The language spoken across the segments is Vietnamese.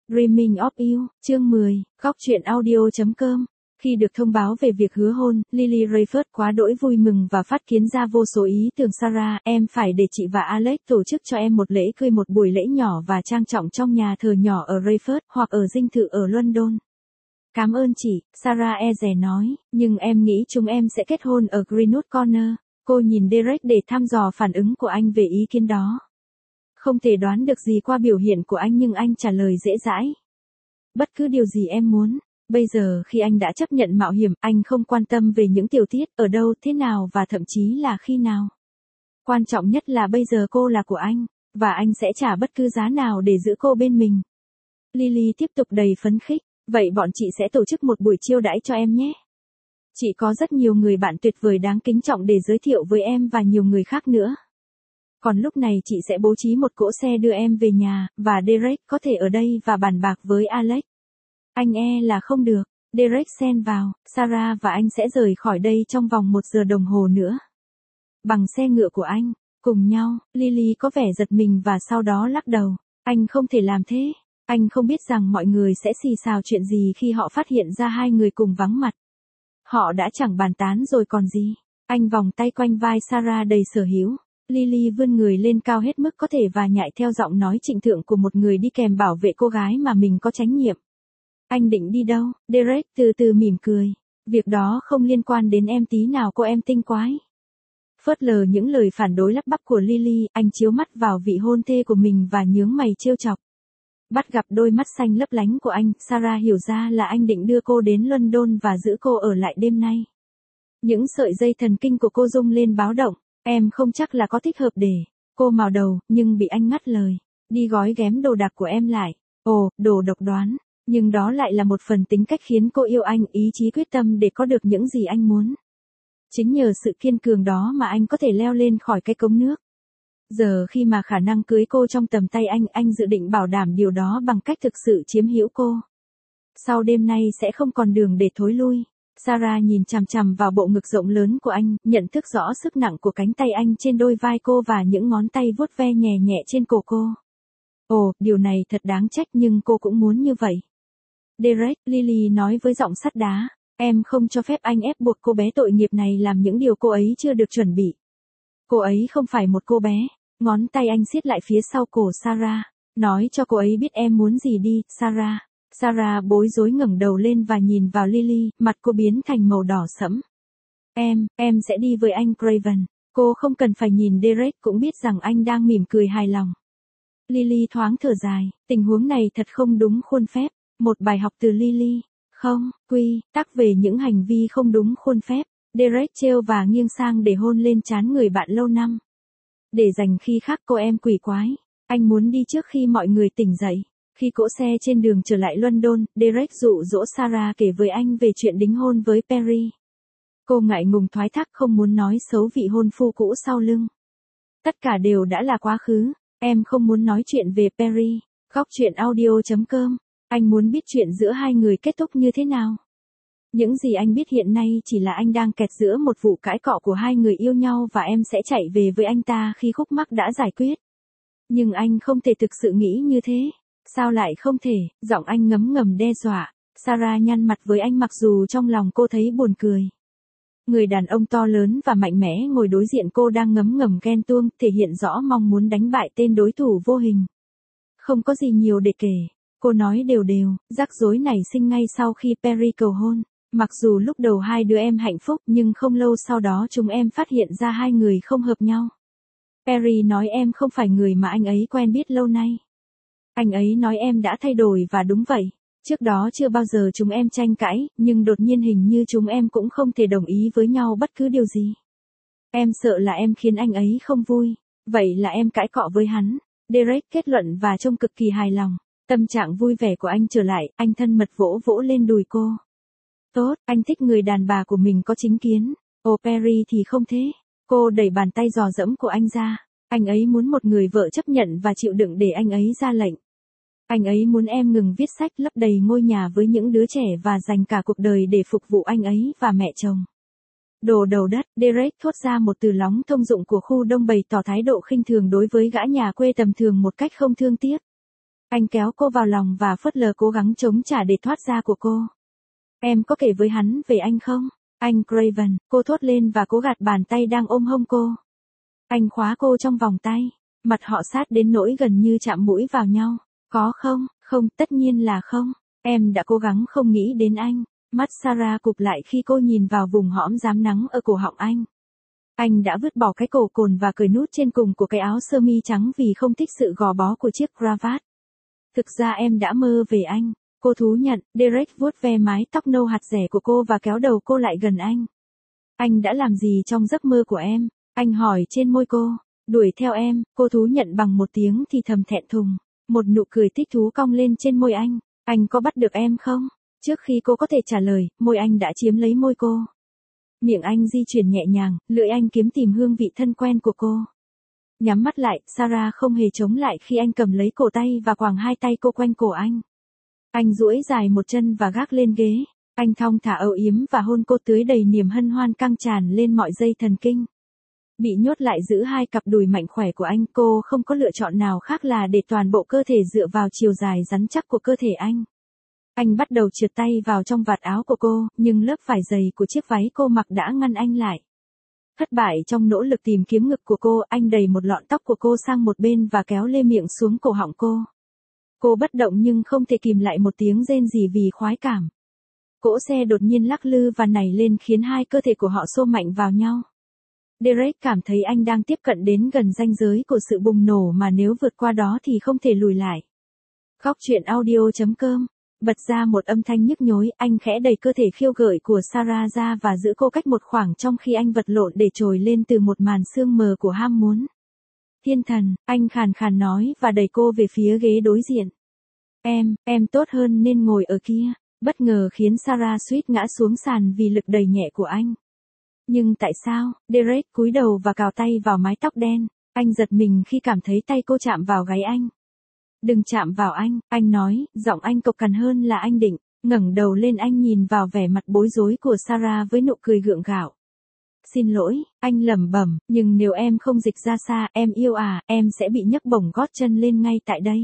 Dreaming of You, chương 10, góc truyện audio.com. Khi được thông báo về việc hứa hôn, Lily Rayford quá đỗi vui mừng và phát kiến ra vô số ý tưởng. Sarah, em phải để chị và Alex tổ chức cho em một lễ cưới, một buổi lễ nhỏ và trang trọng trong nhà thờ nhỏ ở Rayford hoặc ở dinh thự ở London. Cảm ơn chị, Sarah e dè nói, nhưng em nghĩ chúng em sẽ kết hôn ở Greenwood Corner. Cô nhìn Derek để thăm dò phản ứng của anh về ý kiến đó. Không thể đoán được gì qua biểu hiện của anh nhưng anh trả lời dễ dãi. Bất cứ điều gì em muốn. Bây giờ khi anh đã chấp nhận mạo hiểm, anh không quan tâm về những tiểu tiết, ở đâu, thế nào và thậm chí là khi nào. Quan trọng nhất là bây giờ cô là của anh, và anh sẽ trả bất cứ giá nào để giữ cô bên mình. Lily tiếp tục đầy phấn khích, vậy bọn chị sẽ tổ chức một buổi chiêu đãi cho em nhé. Chị có rất nhiều người bạn tuyệt vời đáng kính trọng để giới thiệu với em và nhiều người khác nữa. Còn lúc này chị sẽ bố trí một cỗ xe đưa em về nhà, và Derek có thể ở đây và bàn bạc với Alex. Anh e là không được, Derek xen vào, Sarah và anh sẽ rời khỏi đây trong vòng 1 giờ đồng hồ nữa. Bằng xe ngựa của anh, cùng nhau, Lily có vẻ giật mình và sau đó lắc đầu, anh không thể làm thế, anh không biết rằng mọi người sẽ xì xào chuyện gì khi họ phát hiện ra hai người cùng vắng mặt. Họ đã chẳng bàn tán rồi còn gì, anh vòng tay quanh vai Sarah đầy sở hữu. Lily vươn người lên cao hết mức có thể và nhại theo giọng nói trịnh thượng của một người đi kèm bảo vệ cô gái mà mình có trách nhiệm. Anh định đi đâu? Derek từ từ mỉm cười. Việc đó không liên quan đến em tí nào, cô em tinh quái. Phớt lờ những lời phản đối lắp bắp của Lily, anh chiếu mắt vào vị hôn thê của mình và nhướng mày trêu chọc. Bắt gặp đôi mắt xanh lấp lánh của anh, Sarah hiểu ra là anh định đưa cô đến London và giữ cô ở lại đêm nay. Những sợi dây thần kinh của cô rung lên báo động. Em không chắc là có thích hợp để, cô mào đầu, nhưng bị anh ngắt lời. Đi gói ghém đồ đạc của em lại. Ồ, đồ độc đoán. Nhưng đó lại là một phần tính cách khiến cô yêu anh, ý chí quyết tâm để có được những gì anh muốn. Chính nhờ sự kiên cường đó mà anh có thể leo lên khỏi cái cống nước. Giờ khi mà khả năng cưới cô trong tầm tay anh dự định bảo đảm điều đó bằng cách thực sự chiếm hữu cô. Sau đêm nay sẽ không còn đường để thối lui. Sarah nhìn chằm chằm vào bộ ngực rộng lớn của anh, nhận thức rõ sức nặng của cánh tay anh trên đôi vai cô và những ngón tay vuốt ve nhẹ nhẹ trên cổ cô. Ồ, điều này thật đáng trách nhưng cô cũng muốn như vậy. Derek, Lily nói với giọng sắt đá, em không cho phép anh ép buộc cô bé tội nghiệp này làm những điều cô ấy chưa được chuẩn bị. Cô ấy không phải một cô bé. Ngón tay anh siết lại phía sau cổ Sarah, nói cho cô ấy biết em muốn gì đi, Sarah. Sarah bối rối ngẩng đầu lên và nhìn vào Lily, mặt cô biến thành màu đỏ sẫm. Em sẽ đi với anh Craven. Cô không cần phải nhìn Derek cũng biết rằng anh đang mỉm cười hài lòng. Lily thoáng thở dài, tình huống này thật không đúng khuôn phép. Một bài học từ Lily. Không, quy tắc về những hành vi không đúng khuôn phép. Derek trêu và nghiêng sang để hôn lên trán người bạn lâu năm. Để dành khi khác, cô em quỷ quái. Anh muốn đi trước khi mọi người tỉnh dậy. Khi cỗ xe trên đường trở lại London, Derek dụ dỗ Sarah kể với anh về chuyện đính hôn với Perry. Cô ngại ngùng thoái thác không muốn nói xấu vị hôn phu cũ sau lưng. Tất cả đều đã là quá khứ, em không muốn nói chuyện về Perry. Góc truyện audio.com. Anh muốn biết chuyện giữa hai người kết thúc như thế nào. Những gì anh biết hiện nay chỉ là anh đang kẹt giữa một vụ cãi cọ của hai người yêu nhau và em sẽ chạy về với anh ta khi khúc mắc đã giải quyết. Nhưng anh không thể thực sự nghĩ như thế. Sao lại không thể, giọng anh ngấm ngầm đe dọa. Sarah nhăn mặt với anh mặc dù trong lòng cô thấy buồn cười. Người đàn ông to lớn và mạnh mẽ ngồi đối diện cô đang ngấm ngầm ghen tuông, thể hiện rõ mong muốn đánh bại tên đối thủ vô hình. Không có gì nhiều để kể, cô nói đều đều, rắc rối nảy sinh ngay sau khi Perry cầu hôn. Mặc dù lúc đầu hai đứa em hạnh phúc nhưng không lâu sau đó chúng em phát hiện ra hai người không hợp nhau. Perry nói em không phải người mà anh ấy quen biết lâu nay. Anh ấy nói em đã thay đổi và đúng vậy. Trước đó chưa bao giờ chúng em tranh cãi, nhưng đột nhiên hình như chúng em cũng không thể đồng ý với nhau bất cứ điều gì. Em sợ là em khiến anh ấy không vui. Vậy là em cãi cọ với hắn. Derek kết luận và trông cực kỳ hài lòng. Tâm trạng vui vẻ của anh trở lại, anh thân mật vỗ vỗ lên đùi cô. Tốt, anh thích người đàn bà của mình có chính kiến. Ồ, Perry thì không thế. Cô đẩy bàn tay dò dẫm của anh ra. Anh ấy muốn một người vợ chấp nhận và chịu đựng để anh ấy ra lệnh. Anh ấy muốn em ngừng viết sách, lấp đầy ngôi nhà với những đứa trẻ và dành cả cuộc đời để phục vụ anh ấy và mẹ chồng. Đồ đầu đất, Derek thốt ra một từ lóng thông dụng của khu đông bày tỏ thái độ khinh thường đối với gã nhà quê tầm thường một cách không thương tiếc. Anh kéo cô vào lòng và phớt lờ cố gắng chống trả để thoát ra của cô. Em có kể với hắn về anh không? Anh Craven, cô thốt lên và cố gạt bàn tay đang ôm hông cô. Anh khóa cô trong vòng tay. Mặt họ sát đến nỗi gần như chạm mũi vào nhau. Có không? Không, tất nhiên là không. Em đã cố gắng không nghĩ đến anh. Mắt Sarah cụp lại khi cô nhìn vào vùng hõm rám nắng ở cổ họng anh. Anh đã vứt bỏ cái cổ cồn và cởi nút trên cùng của cái áo sơ mi trắng vì không thích sự gò bó của chiếc cravat. Thực ra em đã mơ về anh. Cô thú nhận. Derek vuốt ve mái tóc nâu hạt rẻ của cô và kéo đầu cô lại gần anh. Anh đã làm gì trong giấc mơ của em? Anh hỏi trên môi cô. Đuổi theo em, cô thú nhận bằng một tiếng thì thầm thẹn thùng. Một nụ cười thích thú cong lên trên môi anh. Anh có bắt được em không? Trước khi cô có thể trả lời, môi anh đã chiếm lấy môi cô. Miệng anh di chuyển nhẹ nhàng, lưỡi anh kiếm tìm hương vị thân quen của cô. Nhắm mắt lại, Sarah không hề chống lại khi anh cầm lấy cổ tay và quàng hai tay cô quanh cổ anh. Anh duỗi dài một chân và gác lên ghế. Anh thong thả âu yếm và hôn cô tưới đầy niềm hân hoan căng tràn lên mọi dây thần kinh. Bị nhốt lại giữ hai cặp đùi mạnh khỏe của anh, cô không có lựa chọn nào khác là để toàn bộ cơ thể dựa vào chiều dài rắn chắc của cơ thể anh. Anh bắt đầu trượt tay vào trong vạt áo của cô, nhưng lớp vải dày của chiếc váy cô mặc đã ngăn anh lại. Thất bại trong nỗ lực tìm kiếm ngực của cô, anh đẩy một lọn tóc của cô sang một bên và kéo lê miệng xuống cổ họng cô. Cô bất động nhưng không thể kìm lại một tiếng rên rỉ vì khoái cảm. Cỗ xe đột nhiên lắc lư và nảy lên khiến hai cơ thể của họ xô mạnh vào nhau. Derek cảm thấy anh đang tiếp cận đến gần ranh giới của sự bùng nổ mà nếu vượt qua đó thì không thể lùi lại. Góc truyện audio.com. Bật ra một âm thanh nhức nhối, anh khẽ đẩy cơ thể khiêu gợi của Sarah ra và giữ cô cách một khoảng trong khi anh vật lộn để trồi lên từ một màn sương mờ của ham muốn. Thiên thần, anh khàn khàn nói và đẩy cô về phía ghế đối diện. Em tốt hơn nên ngồi ở kia. Bất ngờ khiến Sarah suýt ngã xuống sàn vì lực đẩy nhẹ của anh. Nhưng tại sao? Derek cúi đầu và cào tay vào mái tóc đen. Anh giật mình khi cảm thấy tay cô chạm vào gáy anh. Đừng chạm vào anh nói, giọng anh cộc cằn hơn là anh định. Ngẩng đầu lên anh nhìn vào vẻ mặt bối rối của Sarah với nụ cười gượng gạo. Xin lỗi, anh lẩm bẩm, nhưng nếu em không dịch ra xa, em yêu em sẽ bị nhấc bổng gót chân lên ngay tại đây.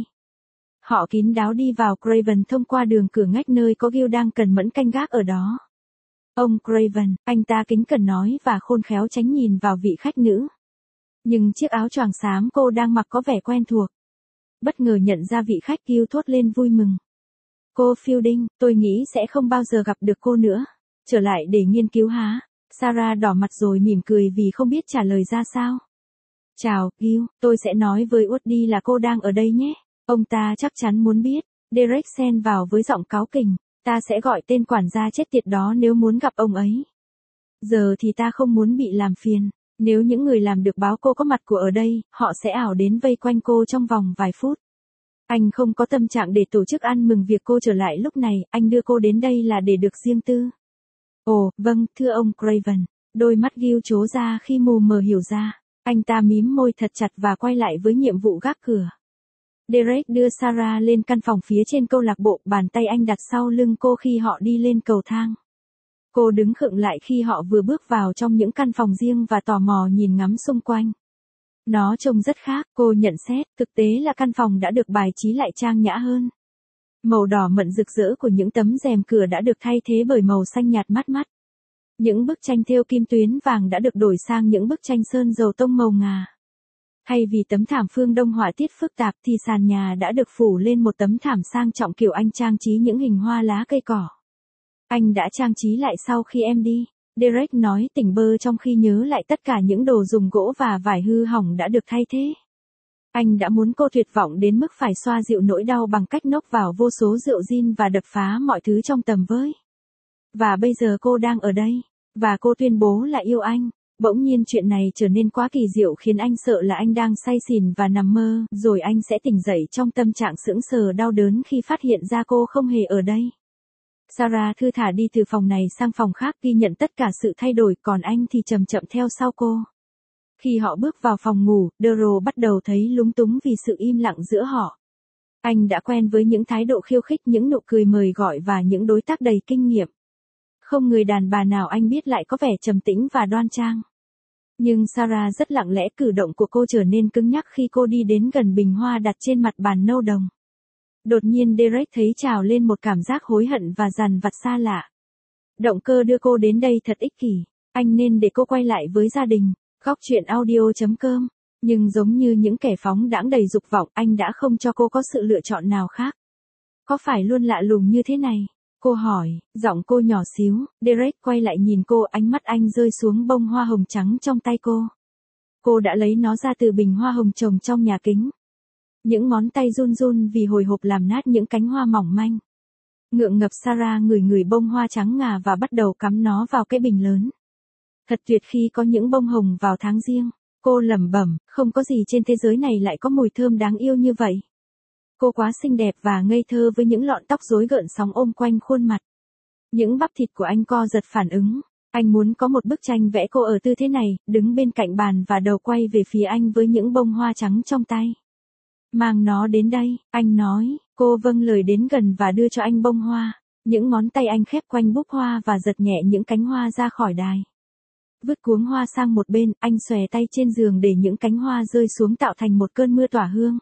Họ kín đáo đi vào Craven thông qua đường cửa ngách nơi có Gil đang cẩn mẫn canh gác ở đó. Ông Craven, anh ta kính cẩn nói và khôn khéo tránh nhìn vào vị khách nữ. Nhưng chiếc áo choàng xám cô đang mặc có vẻ quen thuộc. Bất ngờ nhận ra vị khách, Gil thốt lên vui mừng. Cô Fielding, tôi nghĩ sẽ không bao giờ gặp được cô nữa. Trở lại để nghiên cứu hả? Sarah đỏ mặt rồi mỉm cười vì không biết trả lời ra sao. Chào, Gil, tôi sẽ nói với Woody là cô đang ở đây nhé. Ông ta chắc chắn muốn biết. Derek xen vào với giọng cáu kỉnh. Ta sẽ gọi tên quản gia chết tiệt đó nếu muốn gặp ông ấy. Giờ thì ta không muốn bị làm phiền. Nếu những người làm được báo cô có mặt của ở đây, họ sẽ ảo đến vây quanh cô trong vòng vài phút. Anh không có tâm trạng để tổ chức ăn mừng việc cô trở lại lúc này, anh đưa cô đến đây là để được riêng tư. Ồ, vâng, thưa ông Craven. Đôi mắt Gil trố ra khi mù mờ hiểu ra. Anh ta mím môi thật chặt và quay lại với nhiệm vụ gác cửa. Derek đưa Sarah lên căn phòng phía trên câu lạc bộ, bàn tay anh đặt sau lưng cô khi họ đi lên cầu thang. Cô đứng khựng lại khi họ vừa bước vào trong những căn phòng riêng và tò mò nhìn ngắm xung quanh. Nó trông rất khác, cô nhận xét, thực tế là căn phòng đã được bài trí lại trang nhã hơn. Màu đỏ mận rực rỡ của những tấm rèm cửa đã được thay thế bởi màu xanh nhạt mát mắt. Những bức tranh thêu kim tuyến vàng đã được đổi sang những bức tranh sơn dầu tông màu ngà. Thay vì tấm thảm phương Đông họa tiết phức tạp thì sàn nhà đã được phủ lên một tấm thảm sang trọng kiểu Anh trang trí những hình hoa lá cây cỏ. Anh đã trang trí lại sau khi em đi. Derek nói tỉnh bơ trong khi nhớ lại tất cả những đồ dùng gỗ và vải hư hỏng đã được thay thế. Anh đã muốn cô tuyệt vọng đến mức phải xoa dịu nỗi đau bằng cách nốc vào vô số rượu gin và đập phá mọi thứ trong tầm với. Và bây giờ cô đang ở đây. Và cô tuyên bố là yêu anh. Bỗng nhiên chuyện này trở nên quá kỳ diệu khiến anh sợ là anh đang say xỉn và nằm mơ, rồi anh sẽ tỉnh dậy trong tâm trạng sững sờ đau đớn khi phát hiện ra cô không hề ở đây. Sarah thư thả đi từ phòng này sang phòng khác ghi nhận tất cả sự thay đổi, còn anh thì chậm chậm theo sau cô. Khi họ bước vào phòng ngủ, Daryl bắt đầu thấy lúng túng vì sự im lặng giữa họ. Anh đã quen với những thái độ khiêu khích, những nụ cười mời gọi và những đối tác đầy kinh nghiệm. Không người đàn bà nào anh biết lại có vẻ trầm tĩnh và đoan trang. Nhưng Sarah rất lặng lẽ, cử động của cô trở nên cứng nhắc khi cô đi đến gần bình hoa đặt trên mặt bàn nâu đồng. Đột nhiên Derek thấy trào lên một cảm giác hối hận và dằn vặt xa lạ. Động cơ đưa cô đến đây thật ích kỷ. Anh nên để cô quay lại với gia đình. Góc chuyện audio.com. Nhưng giống như những kẻ phóng đãng đầy dục vọng, anh đã không cho cô có sự lựa chọn nào khác. Có phải luôn lạ lùng như thế này? Cô hỏi, giọng cô nhỏ xíu. Derek quay lại nhìn cô, ánh mắt anh rơi xuống bông hoa hồng trắng trong tay cô. Cô đã lấy nó ra từ bình hoa hồng trồng trong nhà kính. Những ngón tay run run vì hồi hộp làm nát những cánh hoa mỏng manh. Ngượng ngập Sarah ngửi bông hoa trắng ngà và bắt đầu cắm nó vào cái bình lớn. Thật tuyệt khi có những bông hồng vào tháng riêng. Cô lẩm bẩm, không có gì trên thế giới này lại có mùi thơm đáng yêu như vậy. Cô quá xinh đẹp và ngây thơ với những lọn tóc rối gợn sóng ôm quanh khuôn mặt. Những bắp thịt của anh co giật phản ứng. Anh muốn có một bức tranh vẽ cô ở tư thế này, đứng bên cạnh bàn và đầu quay về phía anh với những bông hoa trắng trong tay. Mang nó đến đây, anh nói. Cô vâng lời đến gần và đưa cho anh bông hoa. Những ngón tay anh khép quanh búp hoa và giật nhẹ những cánh hoa ra khỏi đài. Vứt cuống hoa sang một bên, anh xòe tay trên giường để những cánh hoa rơi xuống tạo thành một cơn mưa tỏa hương.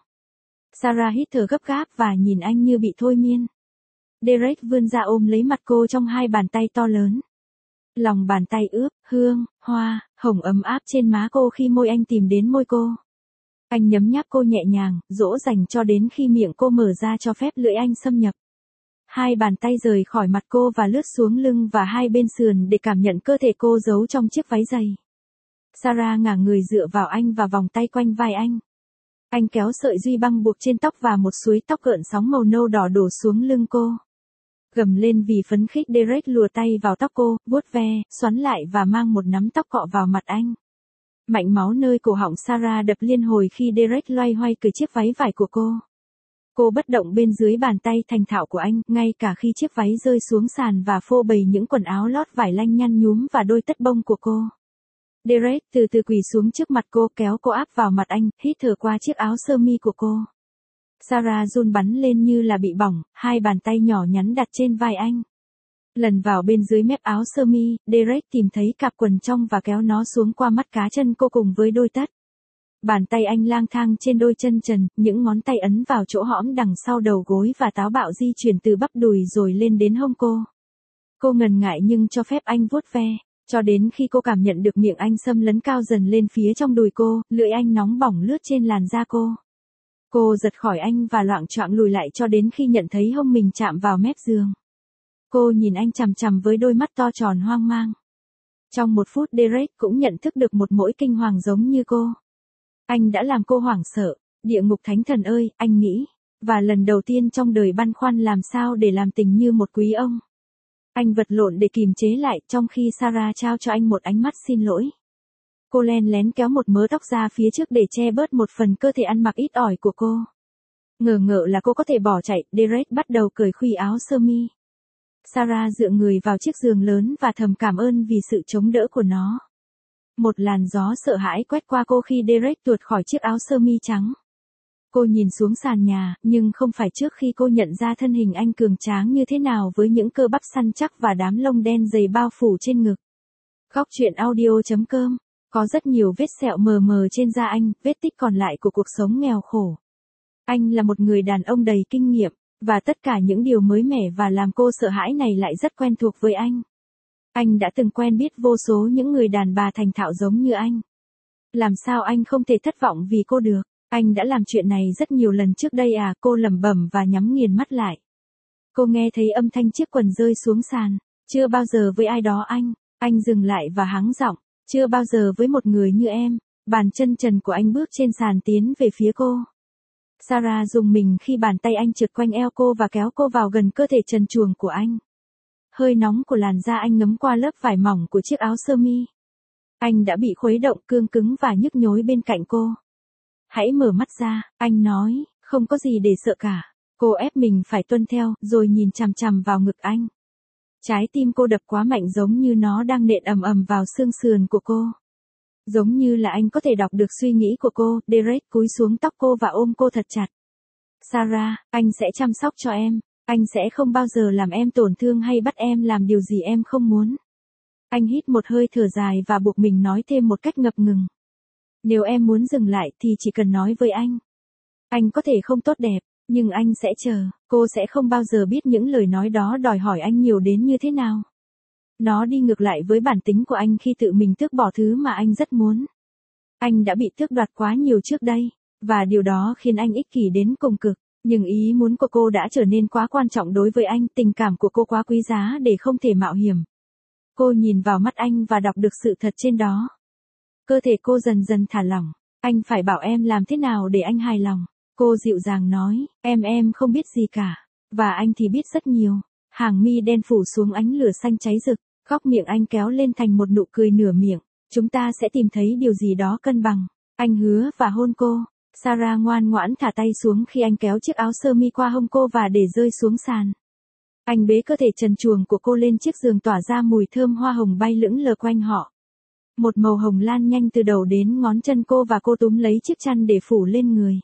Sarah hít thở gấp gáp và nhìn anh như bị thôi miên. Derek vươn ra ôm lấy mặt cô trong hai bàn tay to lớn. Lòng bàn tay ướp, hương, hoa, hồng ấm áp trên má cô khi môi anh tìm đến môi cô. Anh nhấm nháp cô nhẹ nhàng, dỗ dành cho đến khi miệng cô mở ra cho phép lưỡi anh xâm nhập. Hai bàn tay rời khỏi mặt cô và lướt xuống lưng và hai bên sườn để cảm nhận cơ thể cô giấu trong chiếc váy dày. Sarah ngả người dựa vào anh và vòng tay quanh vai anh. Anh kéo sợi duy băng buộc trên tóc và một suối tóc gợn sóng màu nâu đỏ đổ xuống lưng cô. Gầm lên vì phấn khích, Derek lùa tay vào tóc cô, vuốt ve, xoắn lại và mang một nắm tóc cọ vào mặt anh. Mạch máu nơi cổ họng Sarah đập liên hồi khi Derek loay hoay cởi chiếc váy vải của cô. Cô bất động bên dưới bàn tay thành thạo của anh, ngay cả khi chiếc váy rơi xuống sàn và phô bày những quần áo lót vải lanh nhăn nhúm và đôi tất bông của cô. Derek từ từ quỳ xuống trước mặt cô, kéo cô áp vào mặt anh, hít thở qua chiếc áo sơ mi của cô. Sarah run bắn lên như là bị bỏng, hai bàn tay nhỏ nhắn đặt trên vai anh. Lần vào bên dưới mép áo sơ mi, Derek tìm thấy cặp quần trong và kéo nó xuống qua mắt cá chân cô cùng với đôi tất. Bàn tay anh lang thang trên đôi chân trần, những ngón tay ấn vào chỗ hõm đằng sau đầu gối và táo bạo di chuyển từ bắp đùi rồi lên đến hông cô. Cô ngần ngại nhưng cho phép anh vuốt ve, cho đến khi cô cảm nhận được miệng anh xâm lấn cao dần lên phía trong đùi cô, lưỡi anh nóng bỏng lướt trên làn da cô. Cô giật khỏi anh và loạng choạng lùi lại cho đến khi nhận thấy hông mình chạm vào mép giường. Cô nhìn anh chằm chằm với đôi mắt to tròn hoang mang. Trong một phút Derek cũng nhận thức được một nỗi kinh hoàng giống như cô. Anh đã làm cô hoảng sợ. Địa ngục thánh thần ơi, anh nghĩ. Và lần đầu tiên trong đời băn khoăn làm sao để làm tình như một quý ông. Anh vật lộn để kìm chế lại trong khi Sarah trao cho anh một ánh mắt xin lỗi. Cô len lén kéo một mớ tóc ra phía trước để che bớt một phần cơ thể ăn mặc ít ỏi của cô. Ngờ ngợ là cô có thể bỏ chạy, Derek bắt đầu cởi khuy áo sơ mi. Sarah dựa người vào chiếc giường lớn và thầm cảm ơn vì sự chống đỡ của nó. Một làn gió sợ hãi quét qua cô khi Derek tuột khỏi chiếc áo sơ mi trắng. Cô nhìn xuống sàn nhà, nhưng không phải trước khi cô nhận ra thân hình anh cường tráng như thế nào với những cơ bắp săn chắc và đám lông đen dày bao phủ trên ngực. Góc chuyện audio.com. Có rất nhiều vết sẹo mờ mờ trên da anh, vết tích còn lại của cuộc sống nghèo khổ. Anh là một người đàn ông đầy kinh nghiệm, và tất cả những điều mới mẻ và làm cô sợ hãi này lại rất quen thuộc với anh. Anh đã từng quen biết vô số những người đàn bà thành thạo giống như anh. Làm sao anh không thể thất vọng vì cô được? Anh đã làm chuyện này rất nhiều lần trước đây à, cô lẩm bẩm và nhắm nghiền mắt lại. Cô nghe thấy âm thanh chiếc quần rơi xuống sàn. Chưa bao giờ với ai đó anh dừng lại và hắng giọng. Chưa bao giờ với một người như em. Bàn chân trần của anh bước trên sàn tiến về phía cô. Sarah rùng mình khi bàn tay anh trượt quanh eo cô và kéo cô vào gần cơ thể trần truồng của anh. Hơi nóng của làn da anh ngấm qua lớp vải mỏng của chiếc áo sơ mi. Anh đã bị khuấy động cương cứng và nhức nhối bên cạnh cô. Hãy mở mắt ra, anh nói, không có gì để sợ cả. Cô ép mình phải tuân theo, rồi nhìn chằm chằm vào ngực anh. Trái tim cô đập quá mạnh giống như nó đang nện ầm ầm vào xương sườn của cô. Giống như là anh có thể đọc được suy nghĩ của cô, Derek cúi xuống tóc cô và ôm cô thật chặt. Sarah, anh sẽ chăm sóc cho em. Anh sẽ không bao giờ làm em tổn thương hay bắt em làm điều gì em không muốn. Anh hít một hơi thở dài và buộc mình nói thêm một cách ngập ngừng. Nếu em muốn dừng lại thì chỉ cần nói với anh. Anh có thể không tốt đẹp, Nhưng anh sẽ chờ, cô sẽ không bao giờ biết những lời nói đó đòi hỏi anh nhiều đến như thế nào. Nó đi ngược lại với bản tính của anh khi tự mình tước bỏ thứ mà anh rất muốn. Anh đã bị tước đoạt quá nhiều trước đây, và điều đó khiến anh ích kỷ đến cùng cực. Nhưng ý muốn của cô đã trở nên quá quan trọng đối với anh, tình cảm của cô quá quý giá để không thể mạo hiểm. Cô nhìn vào mắt anh và đọc được sự thật trên đó. Cơ thể cô dần dần thả lỏng. Anh phải bảo em làm thế nào để anh hài lòng. Cô dịu dàng nói, em không biết gì cả. Và anh thì biết rất nhiều. Hàng mi đen phủ xuống ánh lửa xanh cháy rực. Góc miệng anh kéo lên thành một nụ cười nửa miệng. Chúng ta sẽ tìm thấy điều gì đó cân bằng. Anh hứa và hôn cô. Sarah ngoan ngoãn thả tay xuống khi anh kéo chiếc áo sơ mi qua hông cô và để rơi xuống sàn. Anh bế cơ thể trần truồng của cô lên chiếc giường tỏa ra mùi thơm hoa hồng bay lững lờ quanh họ. Một màu hồng lan nhanh từ đầu đến ngón chân cô và cô túm lấy chiếc chăn để phủ lên người.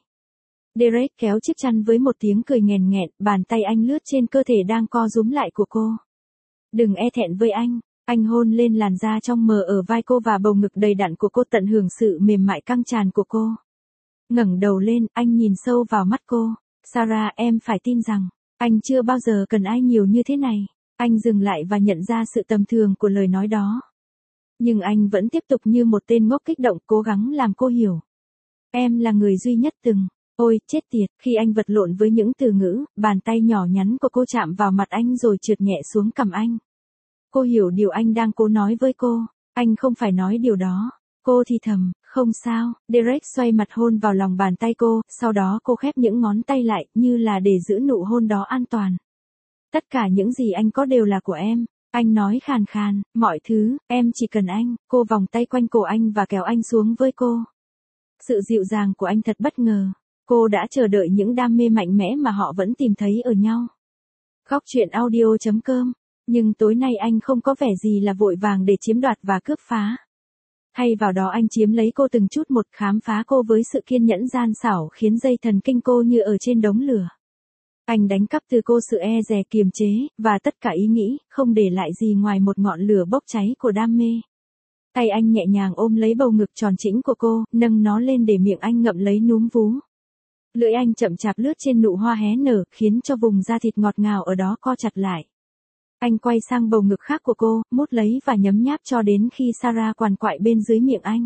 Derek kéo chiếc chăn với một tiếng cười nghèn nghẹn, bàn tay anh lướt trên cơ thể đang co rúm lại của cô. Đừng e thẹn với anh hôn lên làn da trong mờ ở vai cô và bầu ngực đầy đặn của cô, tận hưởng sự mềm mại căng tràn của cô. Ngẩng đầu lên, anh nhìn sâu vào mắt cô. Sarah, em phải tin rằng, anh chưa bao giờ cần ai nhiều như thế này. Anh dừng lại và nhận ra sự tầm thường của lời nói đó. Nhưng anh vẫn tiếp tục như một tên ngốc kích động, cố gắng làm cô hiểu. Em là người duy nhất từng. Ôi, chết tiệt, khi anh vật lộn với những từ ngữ, bàn tay nhỏ nhắn của cô chạm vào mặt anh rồi trượt nhẹ xuống cằm anh. Cô hiểu điều anh đang cố nói với cô. Anh không phải nói điều đó. Cô thì thầm, không sao. Derek xoay mặt hôn vào lòng bàn tay cô, sau đó cô khép những ngón tay lại, như là để giữ nụ hôn đó an toàn. Tất cả những gì anh có đều là của em. Anh nói khàn khàn, mọi thứ, em chỉ cần anh. Cô vòng tay quanh cổ anh và kéo anh xuống với cô. Sự dịu dàng của anh thật bất ngờ. Cô đã chờ đợi những đam mê mạnh mẽ mà họ vẫn tìm thấy ở nhau. Góc truyện audio.com. Nhưng tối nay anh không có vẻ gì là vội vàng để chiếm đoạt và cướp phá. Thay vào đó anh chiếm lấy cô từng chút một, khám phá cô với sự kiên nhẫn gian xảo khiến dây thần kinh cô như ở trên đống lửa. Anh đánh cắp từ cô sự e dè kiềm chế, và tất cả ý nghĩ, không để lại gì ngoài một ngọn lửa bốc cháy của đam mê. Tay anh nhẹ nhàng ôm lấy bầu ngực tròn trĩnh của cô, nâng nó lên để miệng anh ngậm lấy núm vú. Lưỡi anh chậm chạp lướt trên nụ hoa hé nở, khiến cho vùng da thịt ngọt ngào ở đó co chặt lại. Anh quay sang bầu ngực khác của cô, mút lấy và nhấm nháp cho đến khi Sarah quằn quại bên dưới miệng anh.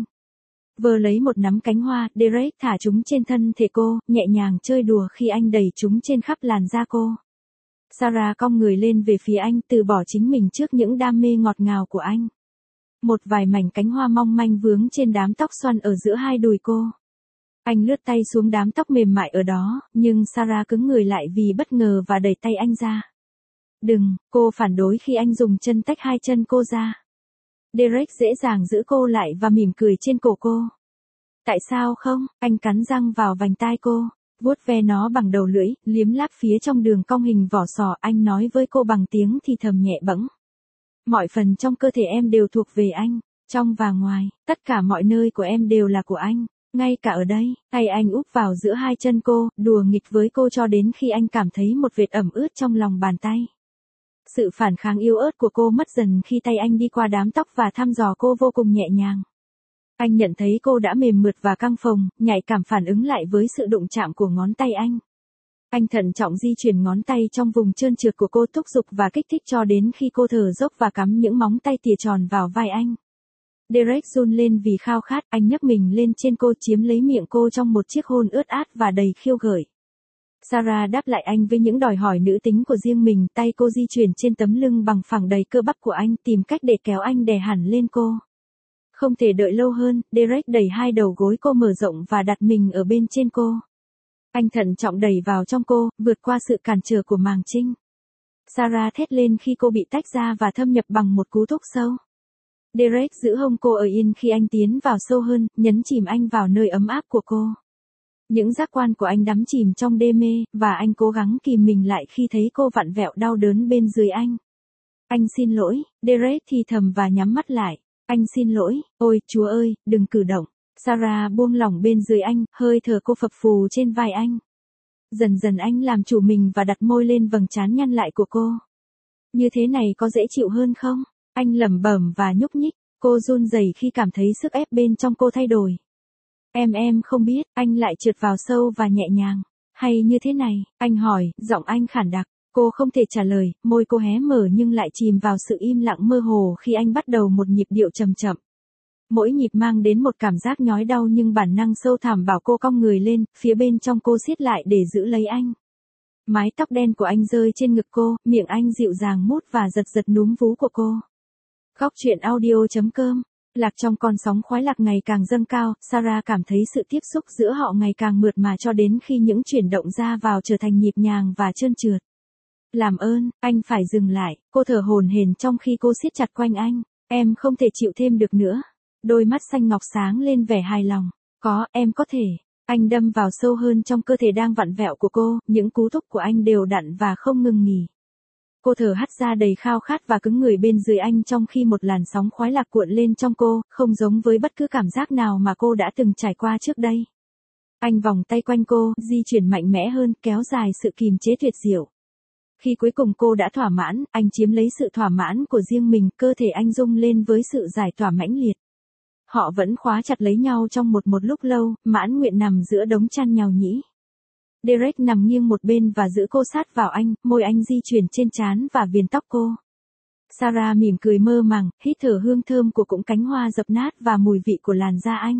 Vờ lấy một nắm cánh hoa, Derek thả chúng trên thân thể cô, nhẹ nhàng chơi đùa khi anh đẩy chúng trên khắp làn da cô. Sarah cong người lên về phía anh, từ bỏ chính mình trước những đam mê ngọt ngào của anh. Một vài mảnh cánh hoa mong manh vướng trên đám tóc xoăn ở giữa hai đùi cô. Anh lướt tay xuống đám tóc mềm mại ở đó, nhưng Sarah cứng người lại vì bất ngờ và đẩy tay anh ra. Đừng, cô phản đối khi anh dùng chân tách hai chân cô ra. Derek dễ dàng giữ cô lại và mỉm cười trên cổ cô. Tại sao không? Anh cắn răng vào vành tai cô, vuốt ve nó bằng đầu lưỡi, liếm láp phía trong đường cong hình vỏ sò. Anh nói với cô bằng tiếng thì thầm nhẹ bẫng. Mọi phần trong cơ thể em đều thuộc về anh, trong và ngoài, tất cả mọi nơi của em đều là của anh. Ngay cả ở đây, tay anh úp vào giữa hai chân cô, đùa nghịch với cô cho đến khi anh cảm thấy một vệt ẩm ướt trong lòng bàn tay. Sự phản kháng yếu ớt của cô mất dần khi tay anh đi qua đám tóc và thăm dò cô vô cùng nhẹ nhàng. Anh nhận thấy cô đã mềm mượt và căng phồng, nhạy cảm phản ứng lại với sự đụng chạm của ngón tay anh. Anh thận trọng di chuyển ngón tay trong vùng trơn trượt của cô, thúc giục và kích thích cho đến khi cô thở dốc và cắm những móng tay tỉa tròn vào vai anh. Derek run lên vì khao khát, anh nhấc mình lên trên cô, chiếm lấy miệng cô trong một chiếc hôn ướt át và đầy khiêu gợi. Sarah đáp lại anh với những đòi hỏi nữ tính của riêng mình, tay cô di chuyển trên tấm lưng bằng phẳng đầy cơ bắp của anh, tìm cách để kéo anh đè hẳn lên cô. Không thể đợi lâu hơn, Derek đẩy hai đầu gối cô mở rộng và đặt mình ở bên trên cô. Anh thận trọng đẩy vào trong cô, vượt qua sự cản trở của màng trinh. Sarah thét lên khi cô bị tách ra và thâm nhập bằng một cú thúc sâu. Derek giữ hông cô ở yên khi anh tiến vào sâu hơn, nhấn chìm anh vào nơi ấm áp của cô. Những giác quan của anh đắm chìm trong đê mê, và anh cố gắng kìm mình lại khi thấy cô vặn vẹo đau đớn bên dưới anh. Anh xin lỗi, Derek thì thầm và nhắm mắt lại. Anh xin lỗi, ôi, Chúa ơi, đừng cử động. Sarah buông lỏng bên dưới anh, hơi thở cô phập phù trên vai anh. Dần dần anh làm chủ mình và đặt môi lên vầng trán nhăn lại của cô. Như thế này có dễ chịu hơn không? Anh lẩm bẩm và nhúc nhích. Cô run rẩy khi cảm thấy sức ép bên trong cô thay đổi. Em không biết, anh lại trượt vào sâu và nhẹ nhàng. Hay như thế này, anh hỏi, giọng anh khản đặc. Cô không thể trả lời, môi cô hé mở nhưng lại chìm vào sự im lặng mơ hồ khi anh bắt đầu một nhịp điệu chậm chậm. Mỗi nhịp mang đến một cảm giác nhói đau nhưng bản năng sâu thẳm bảo cô cong người lên, phía bên trong cô siết lại để giữ lấy anh. Mái tóc đen của anh rơi trên ngực cô, miệng anh dịu dàng mút và giật giật núm vú của cô. Góc truyện audio.com. Lạc trong con sóng khoái lạc ngày càng dâng cao, Sarah cảm thấy sự tiếp xúc giữa họ ngày càng mượt mà cho đến khi những chuyển động ra vào trở thành nhịp nhàng và trơn trượt. Làm ơn, anh phải dừng lại, cô thở hổn hển trong khi cô siết chặt quanh anh. Em không thể chịu thêm được nữa. Đôi mắt xanh ngọc sáng lên vẻ hài lòng. Có, em có thể. Anh đâm vào sâu hơn trong cơ thể đang vặn vẹo của cô, những cú thúc của anh đều đặn và không ngừng nghỉ. Cô thở hắt ra đầy khao khát và cứng người bên dưới anh trong khi một làn sóng khoái lạc cuộn lên trong cô, không giống với bất cứ cảm giác nào mà cô đã từng trải qua trước đây. Anh vòng tay quanh cô, di chuyển mạnh mẽ hơn, kéo dài sự kìm chế tuyệt diệu. Khi cuối cùng cô đã thỏa mãn, anh chiếm lấy sự thỏa mãn của riêng mình, cơ thể anh rung lên với sự giải tỏa mãnh liệt. Họ vẫn khóa chặt lấy nhau trong một lúc lâu, mãn nguyện nằm giữa đống chăn nhàu nhĩ. Derek nằm nghiêng một bên và giữ cô sát vào anh, môi anh di chuyển trên trán và viền tóc cô. Sarah mỉm cười mơ màng, hít thở hương thơm của cụm cánh hoa dập nát và mùi vị của làn da anh.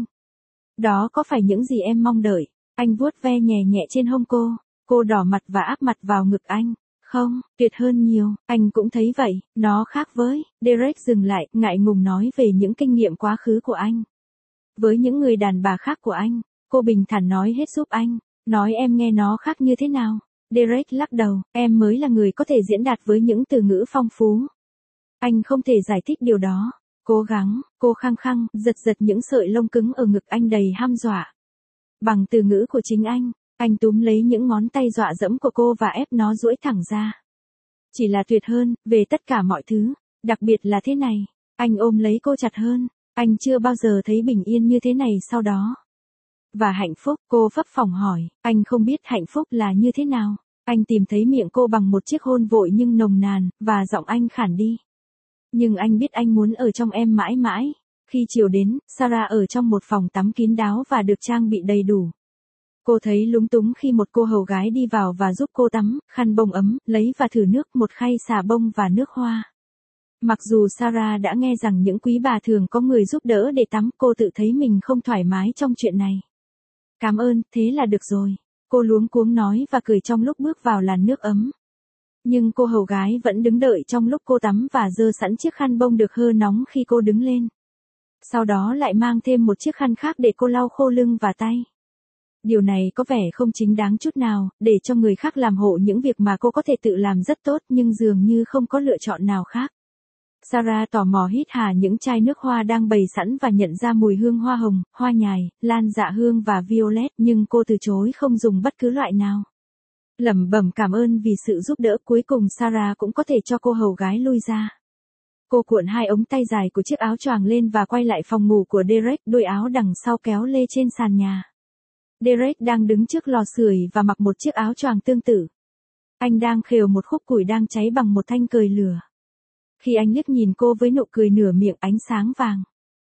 Đó có phải những gì em mong đợi? Anh vuốt ve nhẹ nhẹ trên hông cô. Cô đỏ mặt và áp mặt vào ngực anh. Không, tuyệt hơn nhiều, anh cũng thấy vậy, nó khác với. Derek dừng lại, ngại ngùng nói về những kinh nghiệm quá khứ của anh. Với những người đàn bà khác của anh, cô bình thản nói hết giúp anh. Nói em nghe nó khác như thế nào? Derek lắc đầu, em mới là người có thể diễn đạt với những từ ngữ phong phú. Anh không thể giải thích điều đó. Cố gắng, cô khăng khăng, giật giật những sợi lông cứng ở ngực anh đầy hăm dọa. Bằng từ ngữ của chính anh túm lấy những ngón tay dọa dẫm của cô và ép nó duỗi thẳng ra. Chỉ là tuyệt hơn, về tất cả mọi thứ, đặc biệt là thế này. Anh ôm lấy cô chặt hơn, anh chưa bao giờ thấy bình yên như thế này sau đó. Và hạnh phúc, cô phấp phỏng hỏi, anh không biết hạnh phúc là như thế nào. Anh tìm thấy miệng cô bằng một chiếc hôn vội nhưng nồng nàn, và giọng anh khản đi. Nhưng anh biết anh muốn ở trong em mãi mãi. Khi chiều đến, Sarah ở trong một phòng tắm kín đáo và được trang bị đầy đủ. Cô thấy lúng túng khi một cô hầu gái đi vào và giúp cô tắm, khăn bông ấm, lấy và thử nước, một khay xà bông và nước hoa. Mặc dù Sarah đã nghe rằng những quý bà thường có người giúp đỡ để tắm, cô tự thấy mình không thoải mái trong chuyện này. Cảm ơn, thế là được rồi. Cô luống cuống nói và cười trong lúc bước vào làn nước ấm. Nhưng cô hầu gái vẫn đứng đợi trong lúc cô tắm và giơ sẵn chiếc khăn bông được hơ nóng khi cô đứng lên. Sau đó lại mang thêm một chiếc khăn khác để cô lau khô lưng và tay. Điều này có vẻ không chính đáng chút nào, để cho người khác làm hộ những việc mà cô có thể tự làm rất tốt nhưng dường như không có lựa chọn nào khác. Sarah tò mò hít hà những chai nước hoa đang bày sẵn và nhận ra mùi hương hoa hồng, hoa nhài, lan dạ hương và violet, nhưng cô từ chối không dùng bất cứ loại nào. Lẩm bẩm cảm ơn vì sự giúp đỡ, cuối cùng Sarah cũng có thể cho cô hầu gái lui ra. Cô cuộn hai ống tay dài của chiếc áo choàng lên và quay lại phòng ngủ của Derek, đôi áo đằng sau kéo lê trên sàn nhà. Derek đang đứng trước lò sưởi và mặc một chiếc áo choàng tương tự. Anh đang khều một khúc củi đang cháy bằng một thanh cời lửa. Khi anh liếc nhìn cô với nụ cười nửa miệng ánh sáng vàng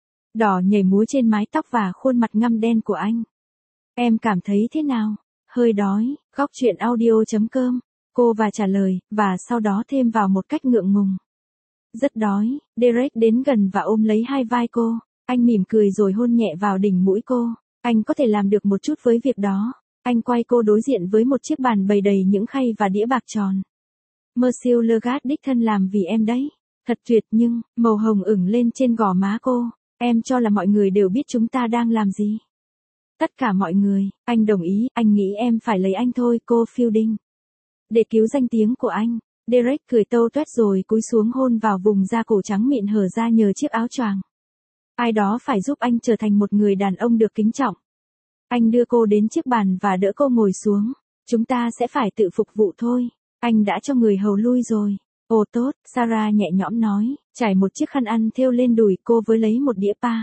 đỏ nhảy múa trên mái tóc và khuôn mặt ngăm đen của anh. Em cảm thấy thế nào? Hơi đói. Góc truyện audio.com. Cô và trả lời, và sau đó thêm vào một cách ngượng ngùng. Rất đói. Derek đến gần và ôm lấy hai vai cô. Anh mỉm cười rồi hôn nhẹ vào đỉnh mũi cô. Anh có thể làm được một chút với việc đó. Anh quay cô đối diện với một chiếc bàn bày đầy những khay và đĩa bạc tròn. Monsieur Legat đích thân làm vì em đấy. Thật tuyệt, nhưng màu hồng ửng lên trên gò má cô. Em cho là mọi người đều biết chúng ta đang làm gì. Tất cả mọi người. Anh đồng ý, anh nghĩ em phải lấy anh thôi, cô Fielding. Để cứu danh tiếng của anh. Derek cười tâu tuét rồi cúi xuống hôn vào vùng da cổ trắng mịn hở ra nhờ chiếc áo choàng. Ai đó phải giúp anh trở thành một người đàn ông được kính trọng. Anh đưa cô đến chiếc bàn và đỡ cô ngồi xuống. Chúng ta sẽ phải tự phục vụ thôi. Anh đã cho người hầu lui rồi. Ồ tốt, Sarah nhẹ nhõm nói, trải một chiếc khăn ăn thêu lên đùi cô với lấy một đĩa pa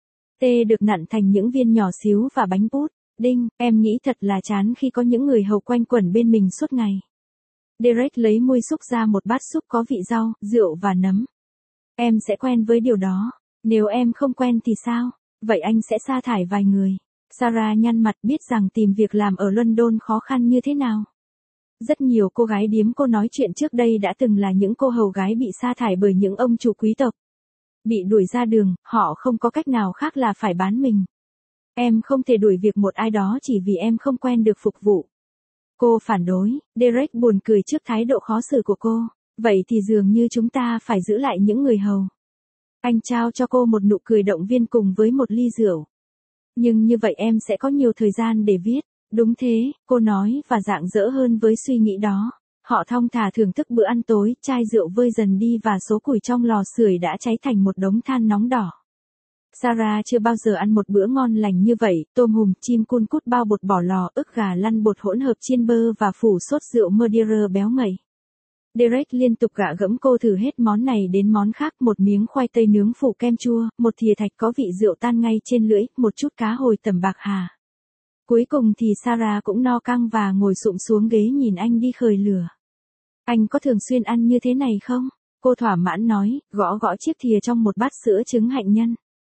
tê được nặn thành những viên nhỏ xíu và bánh bút. Đinh, em nghĩ thật là chán khi có những người hầu quanh quẩn bên mình suốt ngày. Derek lấy muôi xúc ra một bát súp có vị rau, rượu và nấm. Em sẽ quen với điều đó. Nếu em không quen thì sao? Vậy anh sẽ sa thải vài người. Sarah nhăn mặt, biết rằng tìm việc làm ở London khó khăn như thế nào. Rất nhiều cô gái điếm cô nói chuyện trước đây đã từng là những cô hầu gái bị sa thải bởi những ông chủ quý tộc. Bị đuổi ra đường, họ không có cách nào khác là phải bán mình. Em không thể đuổi việc một ai đó chỉ vì em không quen được phục vụ. Cô phản đối. Derek buồn cười trước thái độ khó xử của cô. Vậy thì dường như chúng ta phải giữ lại những người hầu. Anh trao cho cô một nụ cười động viên cùng với một ly rượu. Nhưng như vậy em sẽ có nhiều thời gian để viết. Đúng thế, cô nói và rạng rỡ hơn với suy nghĩ đó. Họ thong thả thưởng thức bữa ăn tối, chai rượu vơi dần đi và số củi trong lò sưởi đã cháy thành một đống than nóng đỏ. Sarah chưa bao giờ ăn một bữa ngon lành như vậy, tôm hùm, chim cun cút bao bột bỏ lò, ức gà lăn bột hỗn hợp chiên bơ và phủ sốt rượu Madeira béo ngậy. Derek liên tục gạ gẫm cô thử hết món này đến món khác, một miếng khoai tây nướng phủ kem chua, một thìa thạch có vị rượu tan ngay trên lưỡi, một chút cá hồi tẩm bạc hà. Cuối cùng thì Sarah cũng no căng và ngồi xụm xuống ghế nhìn anh đi khởi lửa. Anh có thường xuyên ăn như thế này không? Cô thỏa mãn nói, gõ gõ chiếc thìa trong một bát sữa trứng hạnh nhân.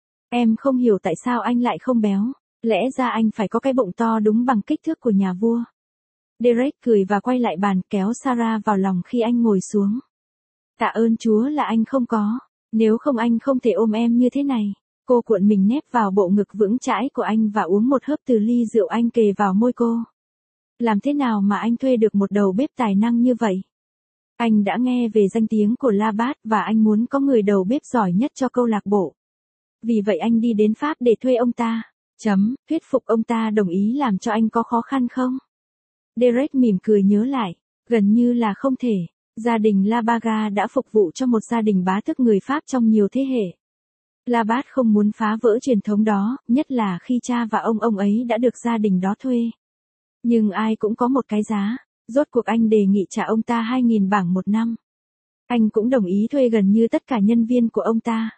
Em không hiểu tại sao anh lại không béo. Lẽ ra anh phải có cái bụng to đúng bằng kích thước của nhà vua. Derek cười và quay lại bàn, kéo Sarah vào lòng khi anh ngồi xuống. Tạ ơn Chúa là anh không có. Nếu không anh không thể ôm em như thế này. Cô cuộn mình nép vào bộ ngực vững chãi của anh và uống một hớp từ ly rượu anh kề vào môi cô. Làm thế nào mà anh thuê được một đầu bếp tài năng như vậy? Anh đã nghe về danh tiếng của Labat và anh muốn có người đầu bếp giỏi nhất cho câu lạc bộ. Vì vậy anh đi đến Pháp để thuê ông ta. Thuyết phục ông ta đồng ý làm cho anh có khó khăn không? Derek mỉm cười nhớ lại. Gần như là không thể. Gia đình Labaga đã phục vụ cho một gia đình bá tước người Pháp trong nhiều thế hệ. Labat không muốn phá vỡ truyền thống đó, nhất là khi cha và ông ấy đã được gia đình đó thuê. Nhưng ai cũng có một cái giá. Rốt cuộc anh đề nghị trả ông ta 2.000 bảng một năm. Anh cũng đồng ý thuê gần như tất cả nhân viên của ông ta.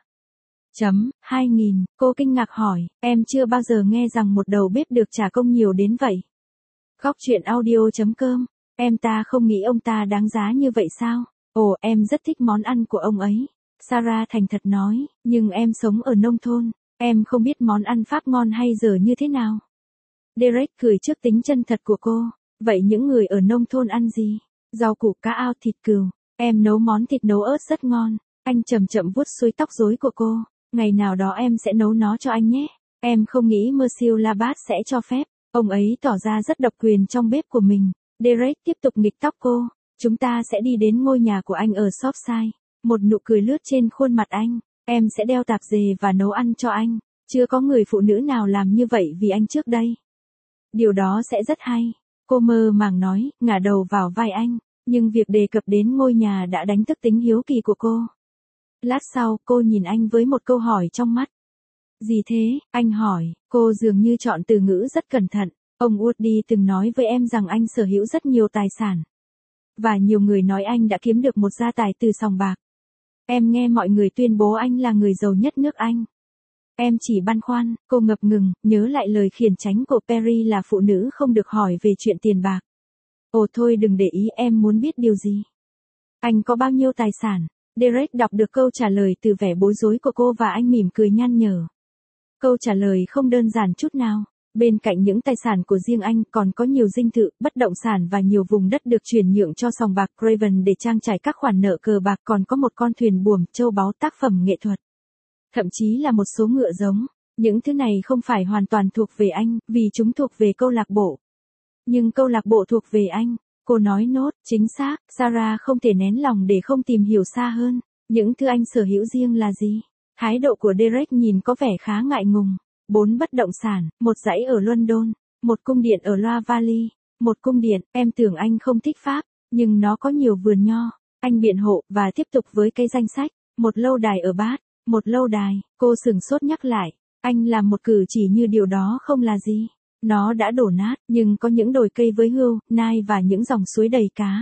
2.000, cô kinh ngạc hỏi, em chưa bao giờ nghe rằng một đầu bếp được trả công nhiều đến vậy. Góc chuyện audio.com, em ta không nghĩ ông ta đáng giá như vậy sao? Ồ, em rất thích món ăn của ông ấy. Sarah thành thật nói, nhưng em sống ở nông thôn, em không biết món ăn Pháp ngon hay dở như thế nào. Derek cười trước tính chân thật của cô, vậy những người ở nông thôn ăn gì? Rau củ, cá ao, thịt cừu, em nấu món thịt nấu ớt rất ngon. Anh chậm chậm vuốt xuôi tóc rối của cô, ngày nào đó em sẽ nấu nó cho anh nhé. Em không nghĩ Monsieur Labat sẽ cho phép, ông ấy tỏ ra rất độc quyền trong bếp của mình. Derek tiếp tục nghịch tóc cô, chúng ta sẽ đi đến ngôi nhà của anh ở Shropshire. Một nụ cười lướt trên khuôn mặt anh, em sẽ đeo tạp dề và nấu ăn cho anh. Chưa có người phụ nữ nào làm như vậy vì anh trước đây. Điều đó sẽ rất hay. Cô mơ màng nói, ngả đầu vào vai anh, nhưng việc đề cập đến ngôi nhà đã đánh thức tính hiếu kỳ của cô. Lát sau, cô nhìn anh với một câu hỏi trong mắt. Gì thế? Anh hỏi, cô dường như chọn từ ngữ rất cẩn thận. Ông Woody từng nói với em rằng anh sở hữu rất nhiều tài sản. Và nhiều người nói anh đã kiếm được một gia tài từ sòng bạc. Em nghe mọi người tuyên bố anh là người giàu nhất nước Anh. Em chỉ băn khoăn, cô ngập ngừng, nhớ lại lời khiển trách của Perry là phụ nữ không được hỏi về chuyện tiền bạc. Ồ thôi đừng để ý, em muốn biết điều gì. Anh có bao nhiêu tài sản? Derek đọc được câu trả lời từ vẻ bối rối của cô và anh mỉm cười nhăn nhở. Câu trả lời không đơn giản chút nào. Bên cạnh những tài sản của riêng anh còn có nhiều dinh thự, bất động sản và nhiều vùng đất được chuyển nhượng cho sòng bạc Craven để trang trải các khoản nợ cờ bạc, còn có một con thuyền buồm, châu báu, tác phẩm nghệ thuật. Thậm chí là một số ngựa giống. Những thứ này không phải hoàn toàn thuộc về anh, vì chúng thuộc về câu lạc bộ. Nhưng câu lạc bộ thuộc về anh. Cô nói nốt, chính xác, Sarah không thể nén lòng để không tìm hiểu xa hơn. Những thứ anh sở hữu riêng là gì? Thái độ của Derek nhìn có vẻ khá ngại ngùng. 4 bất động sản, một dãy ở London, một cung điện ở Loire Valley, một cung điện, em tưởng anh không thích Pháp, nhưng nó có nhiều vườn nho. Anh biện hộ, và tiếp tục với cái danh sách, một lâu đài ở Bath, một lâu đài, cô sửng sốt nhắc lại, anh làm một cử chỉ như điều đó không là gì. Nó đã đổ nát, nhưng có những đồi cây với hươu, nai và những dòng suối đầy cá.